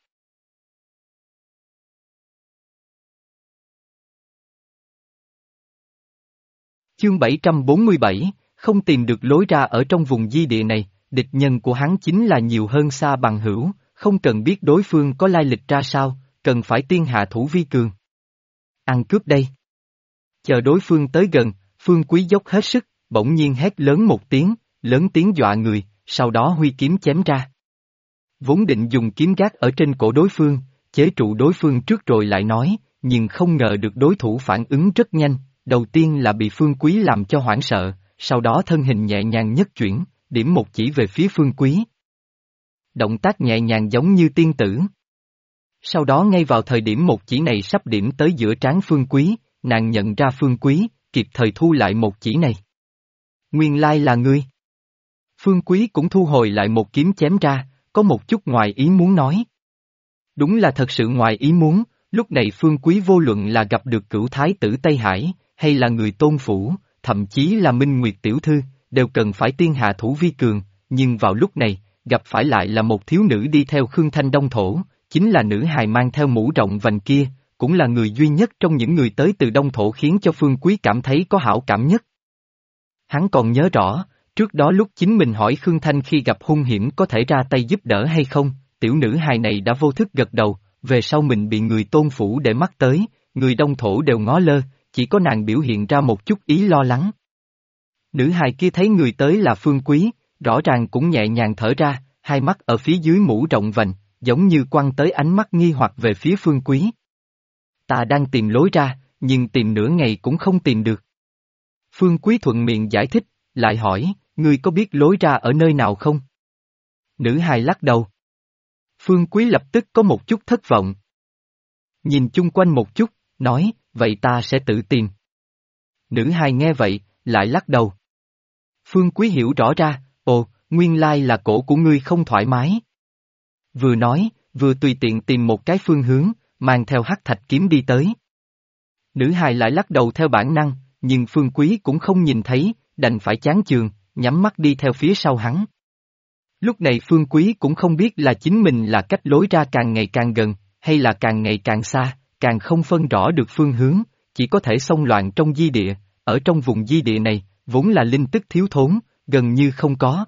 Chương 747, không tìm được lối ra ở trong vùng di địa này, địch nhân của hắn chính là nhiều hơn xa bằng hữu, không cần biết đối phương có lai lịch ra sao, cần phải tiên hạ thủ vi cường. Ăn cướp đây. Chờ đối phương tới gần, Phương Quý dốc hết sức, bỗng nhiên hét lớn một tiếng, lớn tiếng dọa người, sau đó huy kiếm chém ra. Vốn định dùng kiếm gác ở trên cổ đối phương, chế trụ đối phương trước rồi lại nói, nhưng không ngờ được đối thủ phản ứng rất nhanh, đầu tiên là bị Phương Quý làm cho hoảng sợ, sau đó thân hình nhẹ nhàng nhất chuyển, điểm một chỉ về phía Phương Quý. Động tác nhẹ nhàng giống như tiên tử. Sau đó ngay vào thời điểm một chỉ này sắp điểm tới giữa trán Phương Quý, nàng nhận ra Phương Quý, kịp thời thu lại một chỉ này. Nguyên lai là ngươi. Phương Quý cũng thu hồi lại một kiếm chém ra, có một chút ngoài ý muốn nói. Đúng là thật sự ngoài ý muốn, lúc này Phương Quý vô luận là gặp được cửu thái tử Tây Hải, hay là người tôn phủ, thậm chí là Minh Nguyệt tiểu thư, đều cần phải tiên hạ thủ vi cường, nhưng vào lúc này, gặp phải lại là một thiếu nữ đi theo Khương Thanh Đông Thổ, chính là nữ hài mang theo mũ rộng vành kia, cũng là người duy nhất trong những người tới từ Đông Thổ khiến cho Phương Quý cảm thấy có hảo cảm nhất. Hắn còn nhớ rõ, trước đó lúc chính mình hỏi Khương Thanh khi gặp hung hiểm có thể ra tay giúp đỡ hay không, tiểu nữ hài này đã vô thức gật đầu, về sau mình bị người tôn phủ để mắt tới, người Đông Thổ đều ngó lơ, chỉ có nàng biểu hiện ra một chút ý lo lắng. Nữ hài kia thấy người tới là Phương Quý, rõ ràng cũng nhẹ nhàng thở ra, hai mắt ở phía dưới mũ rộng vành, giống như quăng tới ánh mắt nghi hoặc về phía Phương Quý. Ta đang tìm lối ra, nhưng tìm nửa ngày cũng không tìm được. Phương Quý thuận miệng giải thích, lại hỏi, ngươi có biết lối ra ở nơi nào không? Nữ hài lắc đầu. Phương Quý lập tức có một chút thất vọng. Nhìn chung quanh một chút, nói, vậy ta sẽ tự tìm. Nữ hài nghe vậy, lại lắc đầu. Phương Quý hiểu rõ ra, ồ, nguyên lai là cổ của ngươi không thoải mái. Vừa nói, vừa tùy tiện tìm một cái phương hướng, mang theo hắc thạch kiếm đi tới. Nữ hài lại lắc đầu theo bản năng, nhưng Phương Quý cũng không nhìn thấy, đành phải chán chường, nhắm mắt đi theo phía sau hắn. Lúc này Phương Quý cũng không biết là chính mình là cách lối ra càng ngày càng gần, hay là càng ngày càng xa, càng không phân rõ được phương hướng, chỉ có thể xông loạn trong di địa, ở trong vùng di địa này, vốn là linh tức thiếu thốn, gần như không có.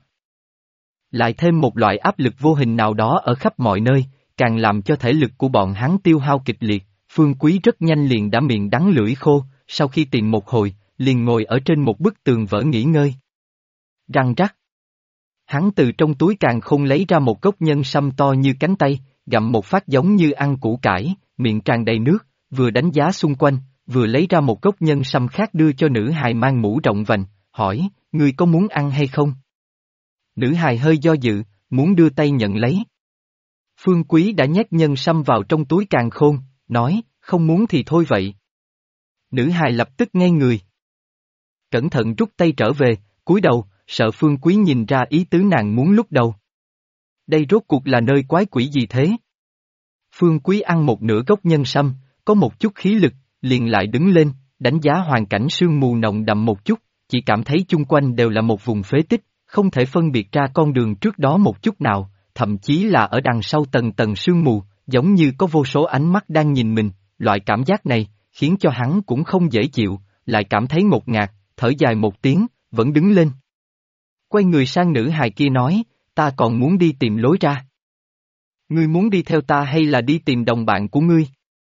Lại thêm một loại áp lực vô hình nào đó ở khắp mọi nơi, càng làm cho thể lực của bọn hắn tiêu hao kịch liệt, Phương Quý rất nhanh liền đã miệng đắng lưỡi khô, sau khi tìm một hồi, liền ngồi ở trên một bức tường vỡ nghỉ ngơi. Răng rắc. Hắn từ trong túi càn khôn lấy ra một cốc nhân sâm to như cánh tay, gặm một phát giống như ăn củ cải, miệng tràn đầy nước, vừa đánh giá xung quanh, vừa lấy ra một cốc nhân sâm khác đưa cho nữ hài mang mũ rộng vành, hỏi, ngươi có muốn ăn hay không? Nữ hài hơi do dự, muốn đưa tay nhận lấy. Phương Quý đã nhét nhân sâm vào trong túi càn khôn, nói, không muốn thì thôi vậy. Nữ hài lập tức ngây người. Cẩn thận rút tay trở về, cúi đầu, sợ Phương Quý nhìn ra ý tứ nàng muốn lúc đầu. Đây rốt cuộc là nơi quái quỷ gì thế? Phương Quý ăn một nửa gốc nhân sâm, có một chút khí lực, liền lại đứng lên, đánh giá hoàn cảnh sương mù nồng đậm một chút, chỉ cảm thấy chung quanh đều là một vùng phế tích, không thể phân biệt ra con đường trước đó một chút nào, thậm chí là ở đằng sau tầng tầng sương mù, giống như có vô số ánh mắt đang nhìn mình, loại cảm giác này, khiến cho hắn cũng không dễ chịu, lại cảm thấy ngột ngạt, thở dài một tiếng, vẫn đứng lên. Quay người sang nữ hài kia nói, ta còn muốn đi tìm lối ra. Ngươi muốn đi theo ta hay là đi tìm đồng bạn của ngươi?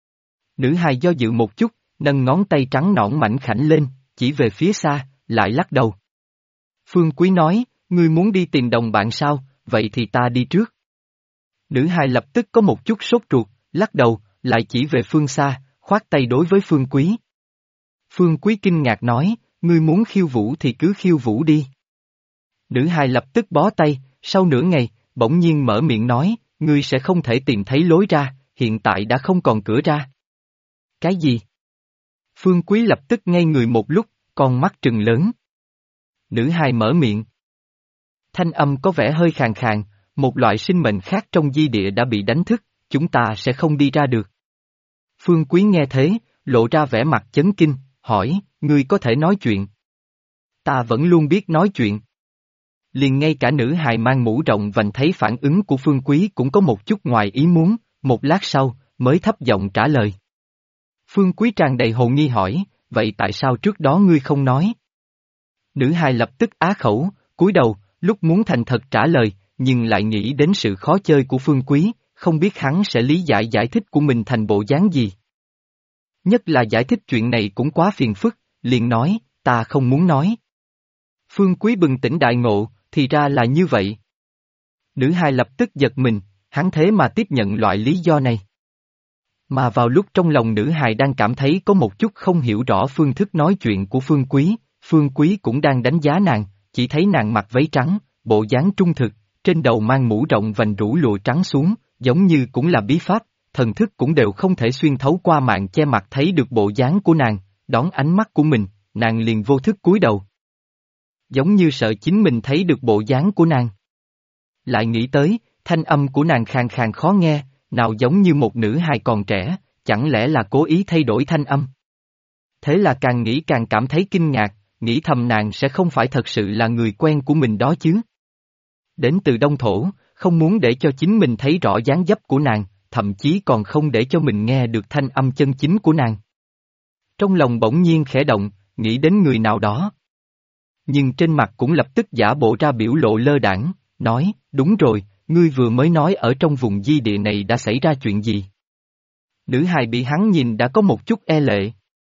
Nữ hài do dự một chút, nâng ngón tay trắng nõn mảnh khảnh lên, chỉ về phía xa, lại lắc đầu. Phương Quý nói, ngươi muốn đi tìm đồng bạn sao, vậy thì ta đi trước. Nữ hài lập tức có một chút sốt ruột, lắc đầu, lại chỉ về phương xa, khoát tay đối với Phương Quý. Phương Quý kinh ngạc nói, ngươi muốn khiêu vũ thì cứ khiêu vũ đi. Nữ hài lập tức bó tay, sau nửa ngày, bỗng nhiên mở miệng nói, ngươi sẽ không thể tìm thấy lối ra, hiện tại đã không còn cửa ra. Cái gì? Phương Quý lập tức ngây người một lúc, con mắt trừng lớn. Nữ hài mở miệng. Thanh âm có vẻ hơi khàn khàn, một loại sinh mệnh khác trong di địa đã bị đánh thức, chúng ta sẽ không đi ra được. Phương Quý nghe thế, lộ ra vẻ mặt chấn kinh, hỏi, ngươi có thể nói chuyện? Ta vẫn luôn biết nói chuyện. Liền ngay cả nữ hài mang mũ rộng vành thấy phản ứng của Phương Quý cũng có một chút ngoài ý muốn, một lát sau, mới thấp giọng trả lời. Phương Quý tràn đầy hồ nghi hỏi, vậy tại sao trước đó ngươi không nói? Nữ hài lập tức á khẩu, cúi đầu, lúc muốn thành thật trả lời, nhưng lại nghĩ đến sự khó chơi của Phương Quý, không biết hắn sẽ lý giải giải thích của mình thành bộ dáng gì. Nhất là giải thích chuyện này cũng quá phiền phức, liền nói, ta không muốn nói. Phương Quý bừng tỉnh đại ngộ, thì ra là như vậy. Nữ hài lập tức giật mình, hắn thế mà tiếp nhận loại lý do này. Mà vào lúc trong lòng nữ hài đang cảm thấy có một chút không hiểu rõ phương thức nói chuyện của Phương Quý cũng đang đánh giá nàng, chỉ thấy nàng mặc váy trắng, bộ dáng trung thực, trên đầu mang mũ rộng vành rủ lụa trắng xuống, giống như cũng là bí pháp, thần thức cũng đều không thể xuyên thấu qua màn che mặt thấy được bộ dáng của nàng, đón ánh mắt của mình, nàng liền vô thức cúi đầu. Giống như sợ chính mình thấy được bộ dáng của nàng. Lại nghĩ tới, thanh âm của nàng khàn khàn khó nghe, nào giống như một nữ hài còn trẻ, chẳng lẽ là cố ý thay đổi thanh âm. Thế là càng nghĩ càng cảm thấy kinh ngạc, nghĩ thầm nàng sẽ không phải thật sự là người quen của mình đó chứ. Đến từ Đông Thổ, không muốn để cho chính mình thấy rõ dáng dấp của nàng, thậm chí còn không để cho mình nghe được thanh âm chân chính của nàng. Trong lòng bỗng nhiên khẽ động, nghĩ đến người nào đó. Nhưng trên mặt cũng lập tức giả bộ ra biểu lộ lơ đãng, nói, đúng rồi, ngươi vừa mới nói ở trong vùng di địa này đã xảy ra chuyện gì? Nữ hài bị hắn nhìn đã có một chút e lệ.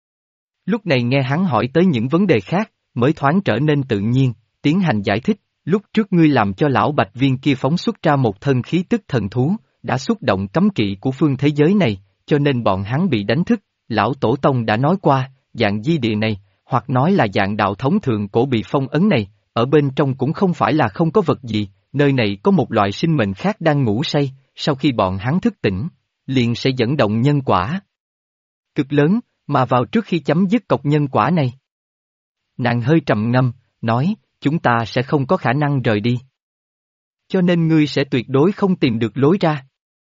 Lúc này nghe hắn hỏi tới những vấn đề khác, mới thoáng trở nên tự nhiên, tiến hành giải thích, lúc trước ngươi làm cho lão bạch viên kia phóng xuất ra một thân khí tức thần thú, đã xúc động cấm kỵ của phương thế giới này, cho nên bọn hắn bị đánh thức, lão tổ tông đã nói qua, dạng di địa này, hoặc nói là dạng đạo thống thượng cổ bị phong ấn này, ở bên trong cũng không phải là không có vật gì, nơi này có một loại sinh mệnh khác đang ngủ say, sau khi bọn hắn thức tỉnh, liền sẽ dẫn động nhân quả cực lớn, mà vào trước khi chấm dứt cọc nhân quả này. Nàng hơi trầm ngâm, nói, chúng ta sẽ không có khả năng rời đi. Cho nên ngươi sẽ tuyệt đối không tìm được lối ra.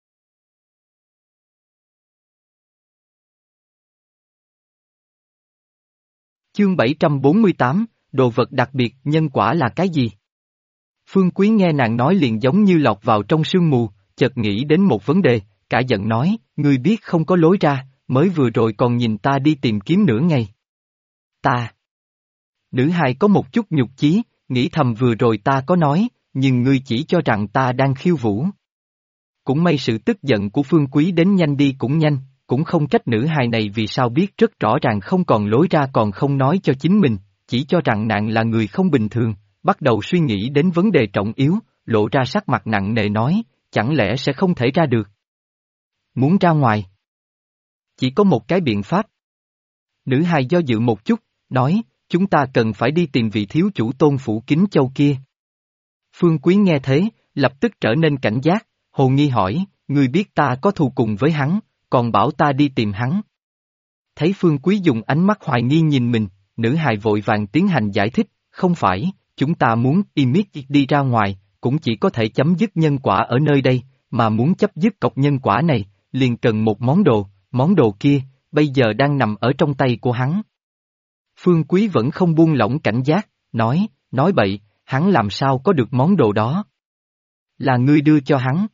Chương 748, đồ vật đặc biệt, nhân quả là cái gì? Phương Quý nghe nàng nói liền giống như lọt vào trong sương mù, chợt nghĩ đến một vấn đề, cả giận nói, ngươi biết không có lối ra, mới vừa rồi còn nhìn ta đi tìm kiếm nửa ngày. Ta. Nữ hài có một chút nhục chí, nghĩ thầm vừa rồi ta có nói, nhưng ngươi chỉ cho rằng ta đang khiêu vũ. Cũng may sự tức giận của Phương Quý đến nhanh đi cũng nhanh, cũng không trách nữ hài này vì sao biết rất rõ ràng không còn lối ra còn không nói cho chính mình, chỉ cho rằng nàng là người không bình thường, bắt đầu suy nghĩ đến vấn đề trọng yếu, lộ ra sắc mặt nặng nề nói, chẳng lẽ sẽ không thể ra được. Muốn ra ngoài. Chỉ có một cái biện pháp. Nữ hài do dự một chút, nói, chúng ta cần phải đi tìm vị thiếu chủ Tôn Phủ Kính Châu kia. Phương Quý nghe thế, lập tức trở nên cảnh giác, hồ nghi hỏi, ngươi biết ta có thù cùng với hắn, còn bảo ta đi tìm hắn. Thấy Phương Quý dùng ánh mắt hoài nghi nhìn mình, nữ hài vội vàng tiến hành giải thích, không phải, chúng ta muốn đi ra ngoài, cũng chỉ có thể chấm dứt nhân quả ở nơi đây, mà muốn chấp dứt cọc nhân quả này, liền cần một món đồ kia, bây giờ đang nằm ở trong tay của hắn. Phương Quý vẫn không buông lỏng cảnh giác, nói bậy, hắn làm sao có được món đồ đó? Là ngươi đưa cho hắn.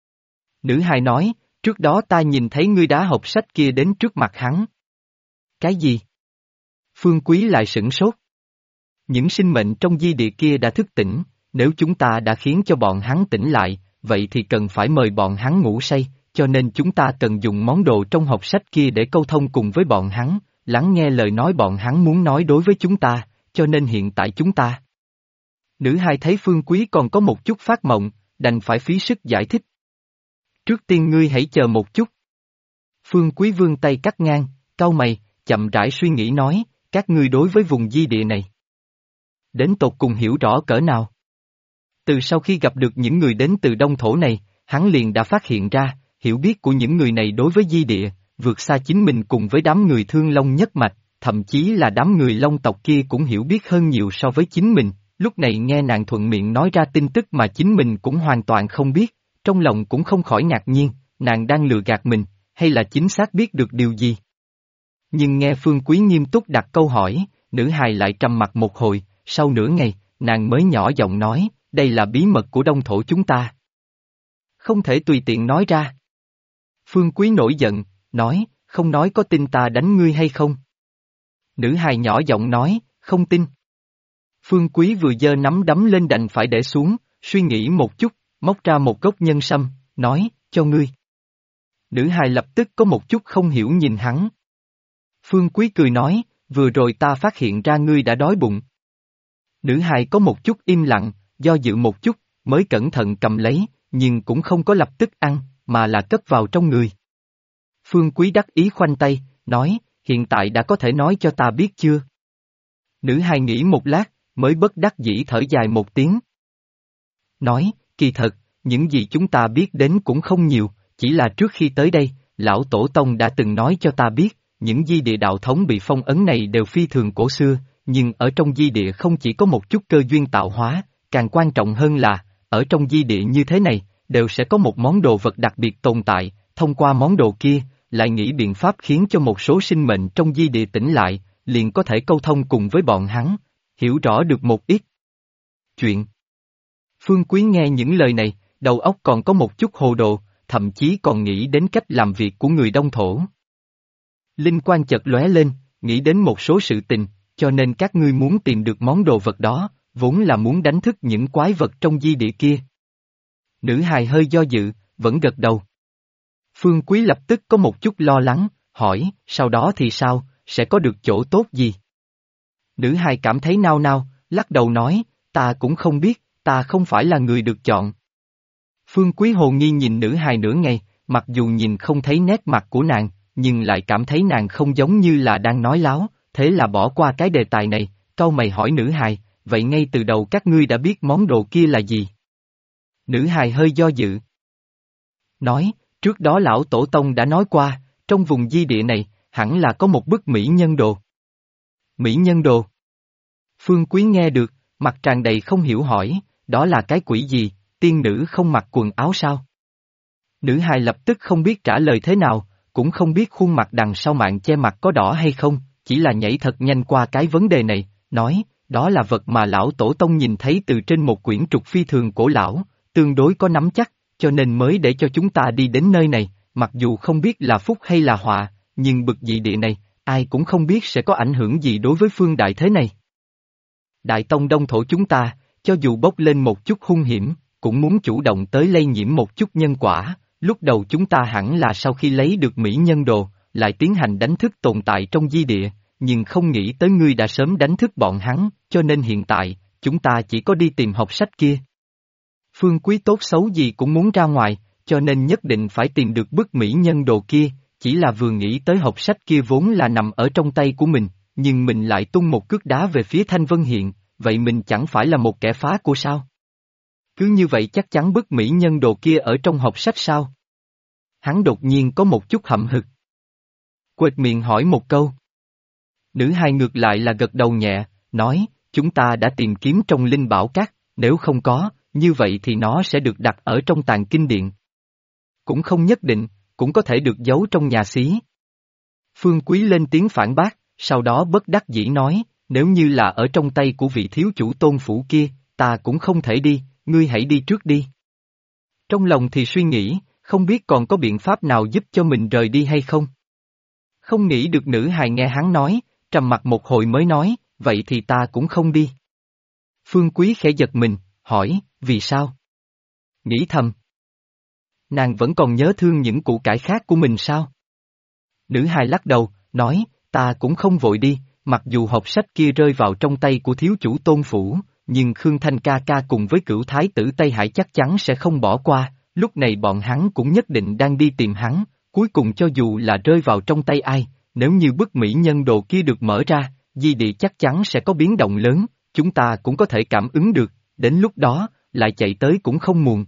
Nữ hài nói, trước đó ta nhìn thấy ngươi đá hộp sách kia đến trước mặt hắn. Cái gì? Phương Quý lại sửng sốt. Những sinh mệnh trong di địa kia đã thức tỉnh, nếu chúng ta đã khiến cho bọn hắn tỉnh lại, vậy thì cần phải mời bọn hắn ngủ say, cho nên chúng ta cần dùng món đồ trong hộp sách kia để câu thông cùng với bọn hắn, lắng nghe lời nói bọn hắn muốn nói đối với chúng ta, cho nên hiện tại chúng ta. Nữ hài thấy Phương Quý còn có một chút phát mộng, đành phải phí sức giải thích. Trước tiên ngươi hãy chờ một chút. Phương Quý vươn tay cắt ngang, cau mày, chậm rãi suy nghĩ nói, các ngươi đối với vùng di địa này. Đến tột cùng hiểu rõ cỡ nào. Từ sau khi gặp được những người đến từ đông thổ này, hắn liền đã phát hiện ra, hiểu biết của những người này đối với di địa, vượt xa chính mình cùng với đám người Thương Long nhất mạch, thậm chí là đám người Long tộc kia cũng hiểu biết hơn nhiều so với chính mình. Lúc này nghe nàng thuận miệng nói ra tin tức mà chính mình cũng hoàn toàn không biết, trong lòng cũng không khỏi ngạc nhiên, nàng đang lừa gạt mình, hay là chính xác biết được điều gì. Nhưng nghe Phương Quý nghiêm túc đặt câu hỏi, nữ hài lại trầm mặc một hồi, sau nửa ngày, nàng mới nhỏ giọng nói, đây là bí mật của đông thổ chúng ta. Không thể tùy tiện nói ra. Phương Quý nổi giận, nói, không nói có tin ta đánh ngươi hay không? Nữ hài nhỏ giọng nói, không tin. Phương Quý vừa giơ nắm đấm lên đành phải để xuống, suy nghĩ một chút, móc ra một gốc nhân sâm, nói, cho ngươi. Nữ hài lập tức có một chút không hiểu nhìn hắn. Phương Quý cười nói, vừa rồi ta phát hiện ra ngươi đã đói bụng. Nữ hài có một chút im lặng, do dự một chút, mới cẩn thận cầm lấy, nhưng cũng không có lập tức ăn, mà là cất vào trong người. Phương Quý đắc ý khoanh tay, nói, hiện tại đã có thể nói cho ta biết chưa? Nữ hài nghĩ một lát, mới bất đắc dĩ thở dài một tiếng. Nói, kỳ thật, những gì chúng ta biết đến cũng không nhiều, chỉ là trước khi tới đây, lão tổ tông đã từng nói cho ta biết, những di địa đạo thống bị phong ấn này đều phi thường cổ xưa, nhưng ở trong di địa không chỉ có một chút cơ duyên tạo hóa, càng quan trọng hơn là, ở trong di địa như thế này, đều sẽ có một món đồ vật đặc biệt tồn tại, thông qua món đồ kia, lại nghĩ biện pháp khiến cho một số sinh mệnh trong di địa tỉnh lại, liền có thể câu thông cùng với bọn hắn, hiểu rõ được một ít chuyện. Phương Quý nghe những lời này, đầu óc còn có một chút hồ đồ, thậm chí còn nghĩ đến cách làm việc của người đông thổ. Linh quan chợt lóe lên, nghĩ đến một số sự tình, cho nên các ngươi muốn tìm được món đồ vật đó, vốn là muốn đánh thức những quái vật trong di địa kia. Nữ hài hơi do dự, vẫn gật đầu. Phương Quý lập tức có một chút lo lắng, hỏi, sau đó thì sao, sẽ có được chỗ tốt gì? Nữ hài cảm thấy nao nao, lắc đầu nói, ta cũng không biết, ta không phải là người được chọn. Phương Quý hồ nghi nhìn nữ hài nửa ngày, mặc dù nhìn không thấy nét mặt của nàng, nhưng lại cảm thấy nàng không giống như là đang nói láo, thế là bỏ qua cái đề tài này, cau mày hỏi nữ hài, vậy ngay từ đầu các ngươi đã biết món đồ kia là gì? Nữ hài hơi do dự. Nói, trước đó lão tổ tông đã nói qua, trong vùng di địa này, hẳn là có một bức mỹ nhân đồ. Mỹ nhân đồ? Phương Quý nghe được, mặt tràn đầy không hiểu hỏi, đó là cái quỷ gì, tiên nữ không mặc quần áo sao? Nữ hài lập tức không biết trả lời thế nào, cũng không biết khuôn mặt đằng sau mạng che mặt có đỏ hay không, chỉ là nhảy thật nhanh qua cái vấn đề này, nói, đó là vật mà lão tổ tông nhìn thấy từ trên một quyển trục phi thường cổ lão, tương đối có nắm chắc, cho nên mới để cho chúng ta đi đến nơi này, mặc dù không biết là phúc hay là họa, nhưng bực dị địa này, ai cũng không biết sẽ có ảnh hưởng gì đối với phương đại thế này. Đại tông đông thổ chúng ta, cho dù bốc lên một chút hung hiểm, cũng muốn chủ động tới lây nhiễm một chút nhân quả, lúc đầu chúng ta hẳn là sau khi lấy được mỹ nhân đồ, lại tiến hành đánh thức tồn tại trong di địa, nhưng không nghĩ tới ngươi đã sớm đánh thức bọn hắn, cho nên hiện tại, chúng ta chỉ có đi tìm hộp sách kia. Phương Quý tốt xấu gì cũng muốn ra ngoài, cho nên nhất định phải tìm được bức mỹ nhân đồ kia, chỉ là vừa nghĩ tới hộp sách kia vốn là nằm ở trong tay của mình, nhưng mình lại tung một cước đá về phía Thanh Vân Hiện, vậy mình chẳng phải là một kẻ phá của sao? Cứ như vậy chắc chắn bức mỹ nhân đồ kia ở trong hộp sách sao? Hắn đột nhiên có một chút hậm hực. Quệt miệng hỏi một câu. Nữ hai ngược lại là gật đầu nhẹ, nói, chúng ta đã tìm kiếm trong linh bảo các, nếu không có, như vậy thì nó sẽ được đặt ở trong tàng kinh điện. Cũng không nhất định, cũng có thể được giấu trong nhà xí. Phương Quý lên tiếng phản bác, sau đó bất đắc dĩ nói, nếu như là ở trong tay của vị thiếu chủ Tôn phủ kia, ta cũng không thể đi, ngươi hãy đi trước đi. Trong lòng thì suy nghĩ, không biết còn có biện pháp nào giúp cho mình rời đi hay không. Không nghĩ được nữ hài nghe hắn nói, trầm mặt một hồi mới nói, vậy thì ta cũng không đi. Phương Quý khẽ giật mình, hỏi, vì sao? Nghĩ thầm. Nàng vẫn còn nhớ thương những củ cải khác của mình sao? Nữ hài lắc đầu, nói, ta cũng không vội đi, mặc dù hộp sách kia rơi vào trong tay của thiếu chủ Tôn phủ, nhưng Khương Thanh ca ca cùng với cửu thái tử Tây Hải chắc chắn sẽ không bỏ qua, lúc này bọn hắn cũng nhất định đang đi tìm hắn, cuối cùng cho dù là rơi vào trong tay ai, nếu như bức mỹ nhân đồ kia được mở ra, di địa chắc chắn sẽ có biến động lớn, chúng ta cũng có thể cảm ứng được, đến lúc đó, lại chạy tới cũng không muộn.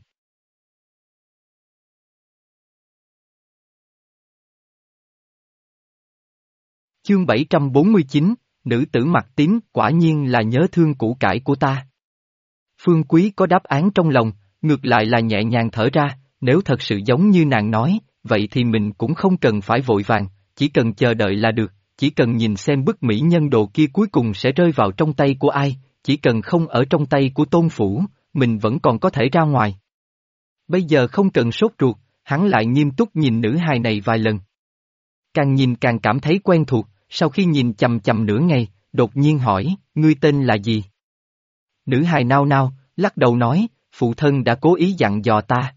Chương 749, nữ tử mặt tím quả nhiên là nhớ thương củ cải của ta. Phương Quý có đáp án trong lòng, ngược lại là nhẹ nhàng thở ra, nếu thật sự giống như nàng nói, vậy thì mình cũng không cần phải vội vàng, chỉ cần chờ đợi là được, chỉ cần nhìn xem bức mỹ nhân đồ kia cuối cùng sẽ rơi vào trong tay của ai, chỉ cần không ở trong tay của Tôn phủ, mình vẫn còn có thể ra ngoài. Bây giờ không cần sốt ruột, hắn lại nghiêm túc nhìn nữ hài này vài lần. Càng nhìn càng cảm thấy quen thuộc, sau khi nhìn chầm chầm nửa ngày, đột nhiên hỏi, ngươi tên là gì? Nữ hài nao nao, lắc đầu nói, phụ thân đã cố ý dặn dò ta.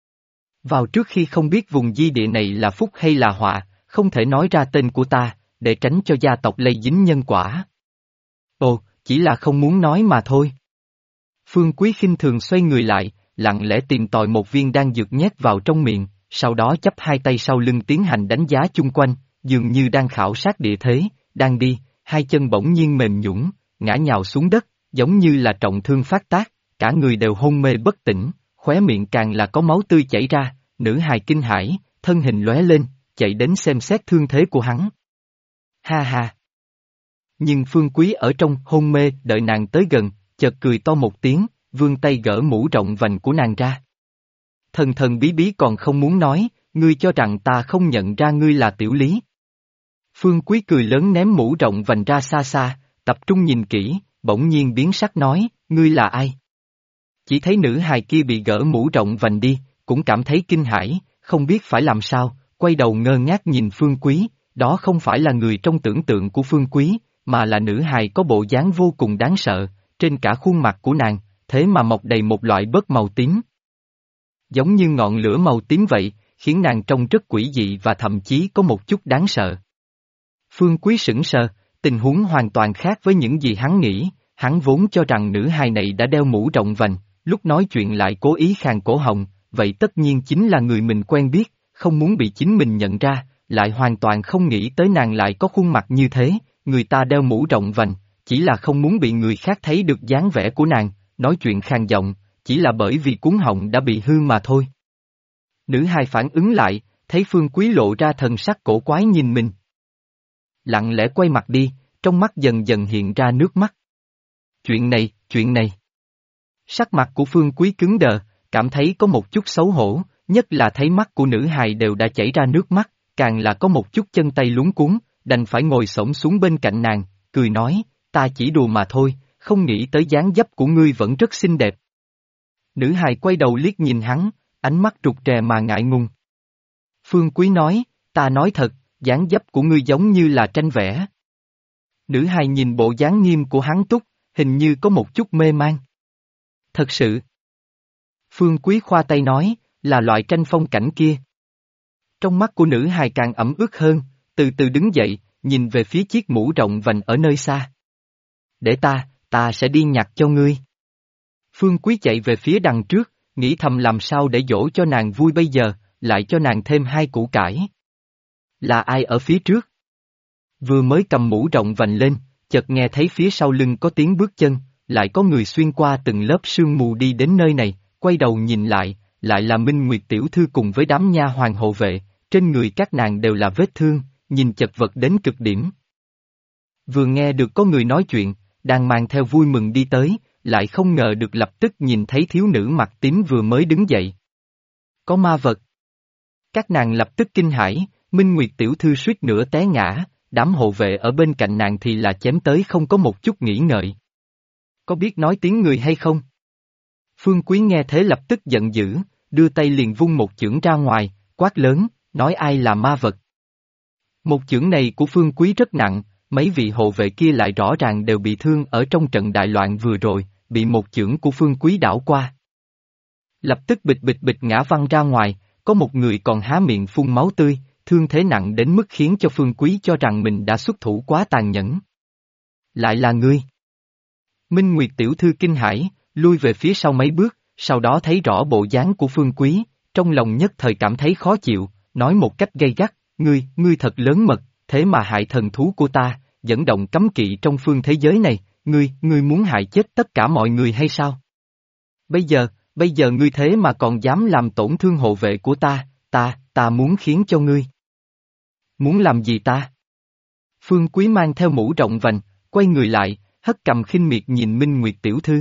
Vào trước khi không biết vùng di địa này là phúc hay là họa, không thể nói ra tên của ta, để tránh cho gia tộc lây dính nhân quả. Ồ, chỉ là không muốn nói mà thôi. Phương Quý khinh thường xoay người lại, lặng lẽ tìm tòi một viên đan dược nhét vào trong miệng, sau đó chắp hai tay sau lưng tiến hành đánh giá chung quanh, dường như đang khảo sát địa thế, đang đi, hai chân bỗng nhiên mềm nhũn, ngã nhào xuống đất, giống như là trọng thương phát tác, cả người đều hôn mê bất tỉnh, khóe miệng càng là có máu tươi chảy ra, nữ hài kinh hãi, thân hình lóe lên, chạy đến xem xét thương thế của hắn. Ha ha! Nhưng Phương Quý ở trong hôn mê đợi nàng tới gần, chợt cười to một tiếng, vươn tay gỡ mũ rộng vành của nàng ra. Thần thần bí bí còn không muốn nói, ngươi cho rằng ta không nhận ra ngươi là Tiểu Lý. Phương Quý cười lớn ném mũ rộng vành ra xa xa, tập trung nhìn kỹ, bỗng nhiên biến sắc nói, ngươi là ai? Chỉ thấy nữ hài kia bị gỡ mũ rộng vành đi, cũng cảm thấy kinh hãi, không biết phải làm sao, quay đầu ngơ ngác nhìn Phương Quý, đó không phải là người trong tưởng tượng của Phương Quý, mà là nữ hài có bộ dáng vô cùng đáng sợ, trên cả khuôn mặt của nàng, thế mà mọc đầy một loại bớt màu tím. Giống như ngọn lửa màu tím vậy, khiến nàng trông rất quỷ dị và thậm chí có một chút đáng sợ. Phương Quý sững sờ, tình huống hoàn toàn khác với những gì hắn nghĩ, hắn vốn cho rằng nữ hài này đã đeo mũ rộng vành, lúc nói chuyện lại cố ý khàn cổ họng, vậy tất nhiên chính là người mình quen biết, không muốn bị chính mình nhận ra, lại hoàn toàn không nghĩ tới nàng lại có khuôn mặt như thế, người ta đeo mũ rộng vành, chỉ là không muốn bị người khác thấy được dáng vẻ của nàng, nói chuyện khàn giọng, chỉ là bởi vì cuống họng đã bị hư mà thôi. Nữ hài phản ứng lại, thấy Phương Quý lộ ra thần sắc cổ quái nhìn mình. Lặng lẽ quay mặt đi, trong mắt dần dần hiện ra nước mắt. Chuyện này. Sắc mặt của Phương Quý cứng đờ, cảm thấy có một chút xấu hổ, nhất là thấy mắt của nữ hài đều đã chảy ra nước mắt, càng là có một chút chân tay luống cuống, đành phải ngồi xổm xuống bên cạnh nàng, cười nói, ta chỉ đùa mà thôi, không nghĩ tới dáng dấp của ngươi vẫn rất xinh đẹp. Nữ hài quay đầu liếc nhìn hắn, ánh mắt rụt rè mà ngại ngùng. Phương Quý nói, ta nói thật, dáng dấp của ngươi giống như là tranh vẽ. Nữ hài nhìn bộ dáng nghiêm của hắn túc, hình như có một chút mê man. Thật sự. Phương Quý khoa tay nói, là loại tranh phong cảnh kia. Trong mắt của nữ hài càng ẩm ướt hơn, từ từ đứng dậy, nhìn về phía chiếc mũ rộng vành ở nơi xa. Để ta sẽ đi nhặt cho ngươi. Phương Quý chạy về phía đằng trước, nghĩ thầm làm sao để dỗ cho nàng vui bây giờ, lại cho nàng thêm 2 củ cải. Là ai ở phía trước? Vừa mới cầm mũ rộng vành lên, chợt nghe thấy phía sau lưng có tiếng bước chân, lại có người xuyên qua từng lớp sương mù đi đến nơi này, quay đầu nhìn lại là Minh Nguyệt tiểu thư cùng với đám nha hoàn hộ vệ, trên người các nàng đều là vết thương, nhìn chật vật đến cực điểm. Vừa nghe được có người nói chuyện, đang mang theo vui mừng đi tới, lại không ngờ được lập tức nhìn thấy thiếu nữ mặt tím vừa mới đứng dậy. Có ma vật. Các nàng lập tức kinh hãi, Minh Nguyệt tiểu thư suýt nữa té ngã, đám hộ vệ ở bên cạnh nàng thì là chém tới không có một chút nghĩ ngợi. Có biết nói tiếng người hay không? Phương Quý nghe thế lập tức giận dữ, đưa tay liền vung một chưởng ra ngoài, quát lớn, nói ai là ma vật. Một chưởng này của Phương Quý rất nặng, mấy vị hộ vệ kia lại rõ ràng đều bị thương ở trong trận đại loạn vừa rồi, bị một chưởng của Phương Quý đảo qua. Lập tức bịch bịch bịch ngã văng ra ngoài, có một người còn há miệng phun máu tươi, thương thế nặng đến mức khiến cho Phương Quý cho rằng mình đã xuất thủ quá tàn nhẫn. Lại là ngươi. Minh Nguyệt tiểu thư kinh hãi, lui về phía sau mấy bước, sau đó thấy rõ bộ dáng của Phương Quý, trong lòng nhất thời cảm thấy khó chịu, nói một cách gay gắt, ngươi thật lớn mật, thế mà hại thần thú của ta, dẫn động cấm kỵ trong phương thế giới này, ngươi muốn hại chết tất cả mọi người hay sao? Bây giờ ngươi thế mà còn dám làm tổn thương hộ vệ của ta muốn khiến cho ngươi. Muốn làm gì ta? Phương Quý mang theo mũ rộng vành, quay người lại, hất cầm khinh miệt nhìn Minh Nguyệt tiểu thư.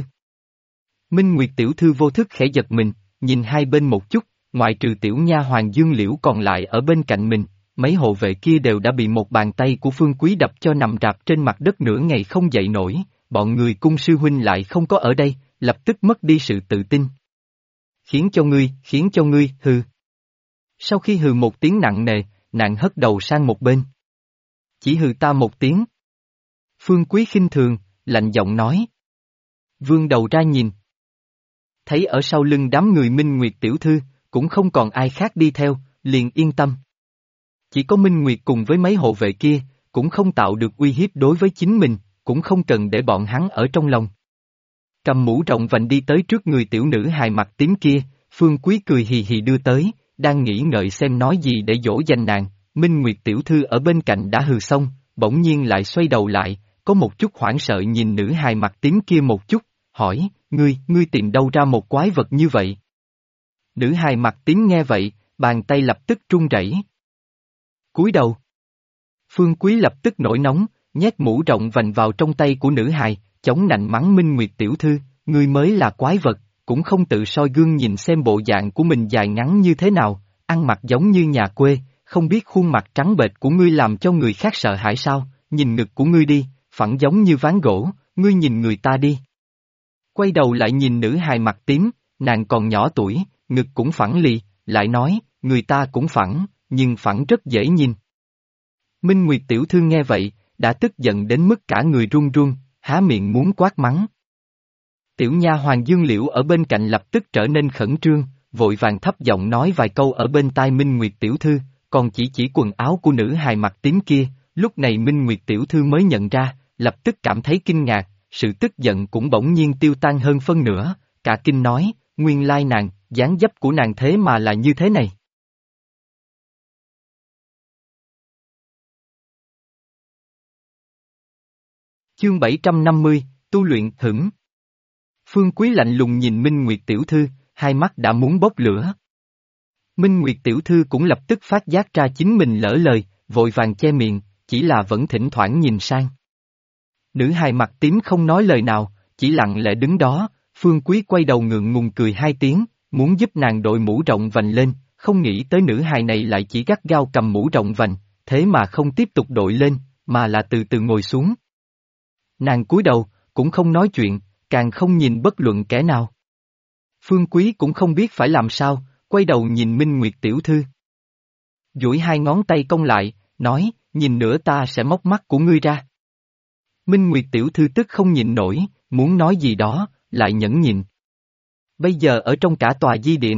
Minh Nguyệt tiểu thư vô thức khẽ giật mình, nhìn hai bên một chút, ngoại trừ tiểu nha hoàng Dương Liễu còn lại ở bên cạnh mình, mấy hộ vệ kia đều đã bị một bàn tay của Phương Quý đập cho nằm rạp trên mặt đất nửa ngày không dậy nổi, bọn người cung sư huynh lại không có ở đây, lập tức mất đi sự tự tin. Khiến cho ngươi, hừ. Sau khi hừ một tiếng nặng nề, nàng hất đầu sang một bên. Chỉ hừ ta một tiếng. Phương Quý khinh thường, lạnh giọng nói. Vươn đầu ra nhìn. Thấy ở sau lưng đám người Minh Nguyệt tiểu thư, cũng không còn ai khác đi theo, liền yên tâm. Chỉ có Minh Nguyệt cùng với mấy hộ vệ kia, cũng không tạo được uy hiếp đối với chính mình, cũng không cần để bọn hắn ở trong lòng. Cầm mũ rộng vành đi tới trước người tiểu nữ hài mặt tím kia, Phương Quý cười hì hì đưa tới, đang nghĩ ngợi xem nói gì để dỗ dành nàng, Minh Nguyệt tiểu thư ở bên cạnh đã hừ xong, bỗng nhiên lại xoay đầu lại, có một chút hoảng sợ nhìn nữ hài mặt tím kia một chút, hỏi, ngươi tìm đâu ra một quái vật như vậy? Nữ hài mặt tím nghe vậy, bàn tay lập tức run rẩy. Cúi đầu. Phương Quý lập tức nổi nóng, nhét mũ rộng vành vào trong tay của nữ hài, chống nạnh mắng Minh Nguyệt tiểu thư, ngươi mới là quái vật, cũng không tự soi gương nhìn xem bộ dạng của mình dài ngắn như thế nào, ăn mặc giống như nhà quê, không biết khuôn mặt trắng bệch của ngươi làm cho người khác sợ hãi sao, nhìn ngực của ngươi đi, phẳng giống như ván gỗ, ngươi nhìn người ta đi. Quay đầu lại nhìn nữ hài mặt tím, nàng còn nhỏ tuổi, ngực cũng phẳng lì, lại nói, người ta cũng phẳng, nhưng phẳng rất dễ nhìn. Minh Nguyệt tiểu thư nghe vậy, đã tức giận đến mức cả người run run, há miệng muốn quát mắng. Tiểu nha hoàng Dương Liễu ở bên cạnh lập tức trở nên khẩn trương, vội vàng thấp giọng nói vài câu ở bên tai Minh Nguyệt tiểu thư, còn chỉ quần áo của nữ hài mặt tím kia, lúc này Minh Nguyệt tiểu thư mới nhận ra, lập tức cảm thấy kinh ngạc, sự tức giận cũng bỗng nhiên tiêu tan hơn phân nửa, cả kinh nói, nguyên lai nàng, dáng dấp của nàng thế mà là như thế này. Chương 750, tu luyện hửng. Phương Quý lạnh lùng nhìn Minh Nguyệt tiểu thư, hai mắt đã muốn bốc lửa. Minh Nguyệt tiểu thư cũng lập tức phát giác ra chính mình lỡ lời, vội vàng che miệng, chỉ là vẫn thỉnh thoảng nhìn sang. Nữ hài mặt tím không nói lời nào, chỉ lặng lẽ đứng đó, Phương Quý quay đầu ngượng ngùng cười hai tiếng, muốn giúp nàng đội mũ rộng vành lên, không nghĩ tới nữ hài này lại chỉ gắt gao cầm mũ rộng vành, thế mà không tiếp tục đội lên, mà là từ từ ngồi xuống. Nàng cúi đầu, cũng không nói chuyện, càng không nhìn bất luận kẻ nào. Phương Quý cũng không biết phải làm sao, quay đầu nhìn Minh Nguyệt tiểu thư. Duỗi hai ngón tay cong lại, nói, nhìn nữa ta sẽ móc mắt của ngươi ra. Minh Nguyệt tiểu thư tức không nhịn nổi, muốn nói gì đó, lại nhẫn nhịn. Bây giờ ở trong cả tòa di địa này,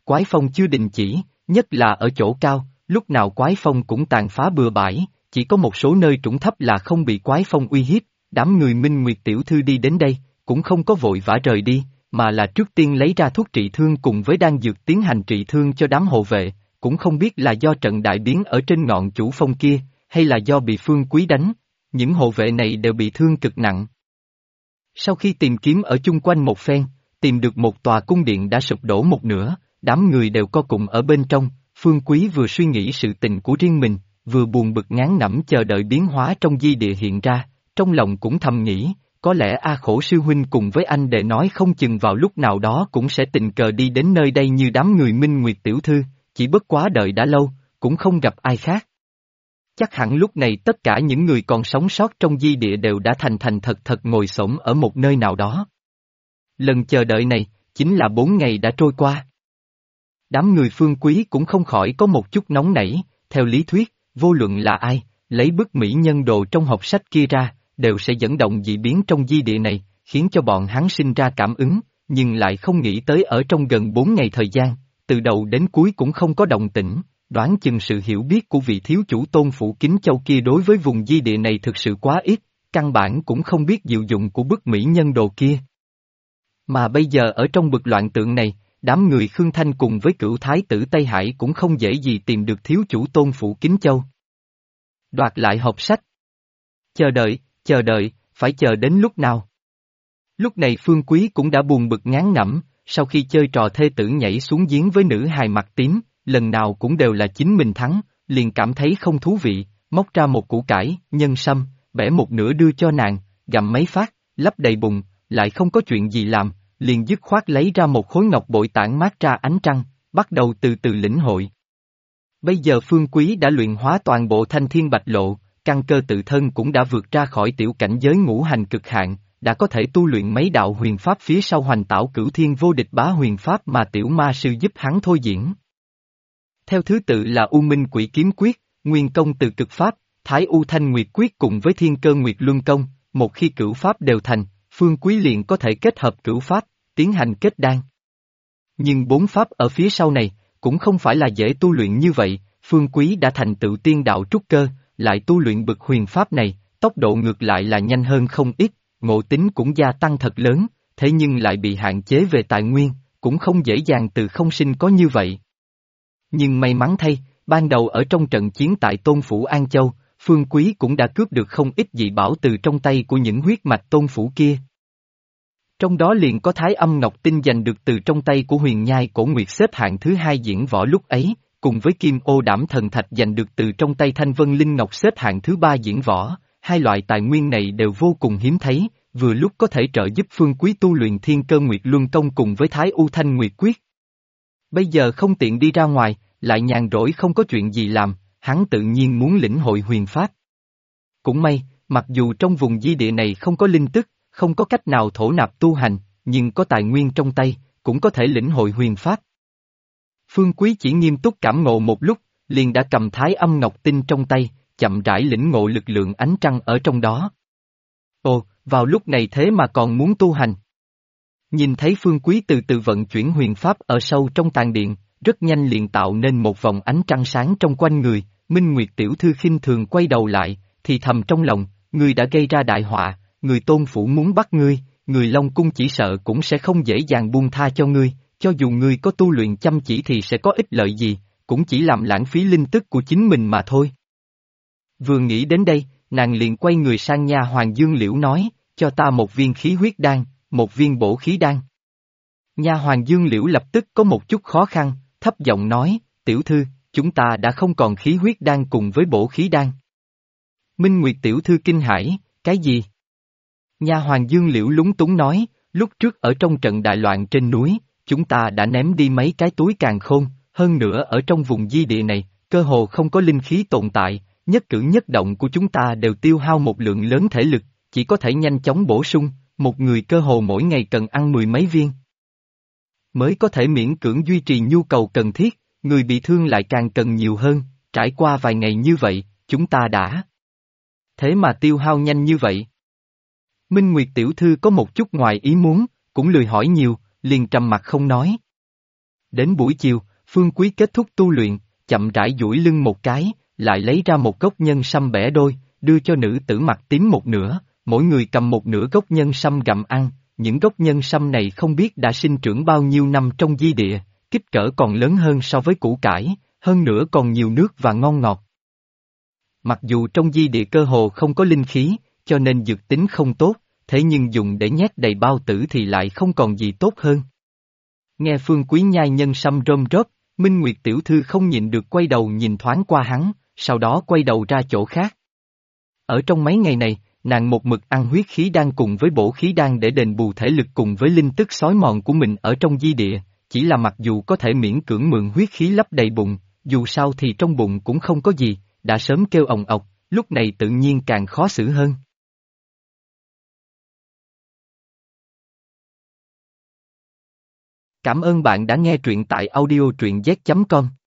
quái phong chưa đình chỉ, nhất là ở chỗ cao, lúc nào quái phong cũng tàn phá bừa bãi, chỉ có một số nơi trũng thấp là không bị quái phong uy hiếp. Đám người Minh Nguyệt tiểu thư đi đến đây, cũng không có vội vã rời đi, mà là trước tiên lấy ra thuốc trị thương cùng với đan dược tiến hành trị thương cho đám hộ vệ, cũng không biết là do trận đại biến ở trên ngọn chủ phong kia, hay là do bị Phương Quý đánh, những hộ vệ này đều bị thương cực nặng. Sau khi tìm kiếm ở chung quanh một phen, tìm được một tòa cung điện đã sụp đổ một nửa, đám người đều co cụm ở bên trong, Phương Quý vừa suy nghĩ sự tình của riêng mình, vừa buồn bực ngán ngẩm chờ đợi biến hóa trong di địa hiện ra, trong lòng cũng thầm nghĩ, có lẽ A Khổ sư huynh cùng với anh đệ nói không chừng vào lúc nào đó cũng sẽ tình cờ đi đến nơi đây như đám người Minh Nguyệt tiểu thư, chỉ bất quá đợi đã lâu, cũng không gặp ai khác. Chắc hẳn lúc này tất cả những người còn sống sót trong di địa đều đã thành thành thật thật ngồi xổm ở một nơi nào đó. Lần chờ đợi này, chính là 4 ngày đã trôi qua. Đám người Phương Quý cũng không khỏi có một chút nóng nảy, theo lý thuyết, vô luận là ai, lấy bức mỹ nhân đồ trong hộp sách kia ra, đều sẽ dẫn động dị biến trong di địa này, khiến cho bọn hắn sinh ra cảm ứng, nhưng lại không nghĩ tới ở trong gần 4 ngày thời gian, từ đầu đến cuối cũng không có động tĩnh, đoán chừng sự hiểu biết của vị thiếu chủ Tôn Phủ Kính Châu kia đối với vùng di địa này thực sự quá ít, căn bản cũng không biết diệu dụng của bức mỹ nhân đồ kia. Mà bây giờ ở trong bực loạn tượng này, đám người Khương Thanh cùng với cửu thái tử Tây Hải cũng không dễ gì tìm được thiếu chủ Tôn Phủ Kính Châu. Đoạt lại hộp sách. Chờ đợi, phải chờ đến lúc nào? Lúc này Phương Quý cũng đã buồn bực ngán ngẩm, sau khi chơi trò thê tử nhảy xuống giếng với nữ hài mặt tím, lần nào cũng đều là chính mình thắng, liền cảm thấy không thú vị, móc ra một củ cải, nhân sâm, bẻ một nửa đưa cho nàng, gặm mấy phát, lấp đầy bụng, lại không có chuyện gì làm, liền dứt khoát lấy ra một khối ngọc bội tản mát ra ánh trăng, bắt đầu từ từ lĩnh hội. Bây giờ Phương Quý đã luyện hóa toàn bộ thanh thiên bạch lộ, căn cơ tự thân cũng đã vượt ra khỏi tiểu cảnh giới ngũ hành cực hạn, đã có thể tu luyện mấy đạo huyền pháp phía sau hoành tảo cửu thiên vô địch bá huyền pháp mà tiểu ma sư giúp hắn thôi diễn. Theo thứ tự là U Minh Quỷ Kiếm Quyết, Nguyên Công Từ Cực Pháp, Thái U Thanh Nguyệt Quyết cùng với Thiên Cơ Nguyệt Luân Công, một khi cửu pháp đều thành, Phương Quý liền có thể kết hợp cửu pháp, tiến hành kết đan. Nhưng 4 pháp ở phía sau này, cũng không phải là dễ tu luyện như vậy, Phương Quý đã thành tựu tiên đạo trúc cơ, lại tu luyện bực huyền pháp này, tốc độ ngược lại là nhanh hơn không ít, ngộ tính cũng gia tăng thật lớn, thế nhưng lại bị hạn chế về tài nguyên, cũng không dễ dàng từ không sinh có như vậy. Nhưng may mắn thay, ban đầu ở trong trận chiến tại Tôn Phủ An Châu, Phương Quý cũng đã cướp được không ít dị bảo từ trong tay của những huyết mạch Tôn Phủ kia. Trong đó liền có Thái Âm Ngọc Tinh giành được từ trong tay của Huyền Nhai Cổ Nguyệt xếp hạng thứ 2 diễn võ lúc ấy, cùng với Kim Ô Đảm Thần Thạch giành được từ trong tay Thanh Vân Linh Ngọc xếp hạng thứ 3 diễn võ, hai loại tài nguyên này đều vô cùng hiếm thấy, vừa lúc có thể trợ giúp Phương Quý tu luyện Thiên Cơ Nguyệt Luân Công cùng với Thái U Thanh Nguyệt Quyết. Bây giờ không tiện đi ra ngoài, lại nhàn rỗi không có chuyện gì làm, hắn tự nhiên muốn lĩnh hội huyền pháp. Cũng may, mặc dù trong vùng di địa này không có linh tức, không có cách nào thổ nạp tu hành, nhưng có tài nguyên trong tay, cũng có thể lĩnh hội huyền pháp. Phương Quý chỉ nghiêm túc cảm ngộ một lúc, liền đã cầm Thái Âm Ngọc Tinh trong tay, chậm rãi lĩnh ngộ lực lượng ánh trăng ở trong đó. Ồ, vào lúc này thế mà còn muốn tu hành. Nhìn thấy Phương Quý từ từ vận chuyển huyền pháp ở sâu trong tàn điện, rất nhanh liền tạo nên một vòng ánh trăng sáng trong quanh người, Minh Nguyệt tiểu thư khinh thường quay đầu lại, thì thầm trong lòng, ngươi đã gây ra đại họa, người Tôn Phủ muốn bắt ngươi, người Long Cung chỉ sợ cũng sẽ không dễ dàng buông tha cho ngươi, cho dù ngươi có tu luyện chăm chỉ thì sẽ có ích lợi gì, cũng chỉ làm lãng phí linh tức của chính mình mà thôi. Vừa nghĩ đến đây, nàng liền quay người sang nha Hoàng Dương Liễu nói, cho ta một viên khí huyết đan, một viên bổ khí đan. Nha Hoàng Dương Liễu lập tức có một chút khó khăn, thấp giọng nói, tiểu thư, chúng ta đã không còn khí huyết đan cùng với bổ khí đan. Minh Nguyệt tiểu thư kinh hãi, cái gì? Nha Hoàng Dương Liễu lúng túng nói, lúc trước ở trong trận đại loạn trên núi, chúng ta đã ném đi mấy cái túi càn khôn, hơn nữa ở trong vùng di địa này, cơ hồ không có linh khí tồn tại, nhất cử nhất động của chúng ta đều tiêu hao một lượng lớn thể lực, chỉ có thể nhanh chóng bổ sung, một người cơ hồ mỗi ngày cần ăn 10 mấy viên. Mới có thể miễn cưỡng duy trì nhu cầu cần thiết, người bị thương lại càng cần nhiều hơn, trải qua vài ngày như vậy, chúng ta đã. Thế mà tiêu hao nhanh như vậy. Minh Nguyệt tiểu thư có một chút ngoài ý muốn, cũng lười hỏi nhiều, liền trầm mặt không nói. Đến buổi chiều, Phương Quý kết thúc tu luyện, chậm rãi duỗi lưng một cái, lại lấy ra một gốc nhân sâm bẻ đôi, đưa cho nữ tử mặt tím một nửa, mỗi người cầm một nửa gốc nhân sâm gặm ăn. Những gốc nhân sâm này không biết đã sinh trưởng bao nhiêu năm trong di địa, kích cỡ còn lớn hơn so với củ cải, hơn nữa còn nhiều nước và ngon ngọt. Mặc dù trong di địa cơ hồ không có linh khí, cho nên dược tính không tốt, thế nhưng dùng để nhét đầy bao tử thì lại không còn gì tốt hơn. Nghe Phương Quý nhai nhân sâm rôm rớp, Minh Nguyệt tiểu thư không nhịn được quay đầu nhìn thoáng qua hắn, sau đó quay đầu ra chỗ khác. Ở trong mấy ngày này, nàng một mực ăn huyết khí đan cùng với bổ khí đan để đền bù thể lực cùng với linh tức xói mòn của mình ở trong di địa, chỉ là mặc dù có thể miễn cưỡng mượn huyết khí lấp đầy bụng, dù sao thì trong bụng cũng không có gì, đã sớm kêu ồng ọc, lúc này tự nhiên càng khó xử hơn. Cảm ơn bạn đã nghe truyện tại audio truyện z.com.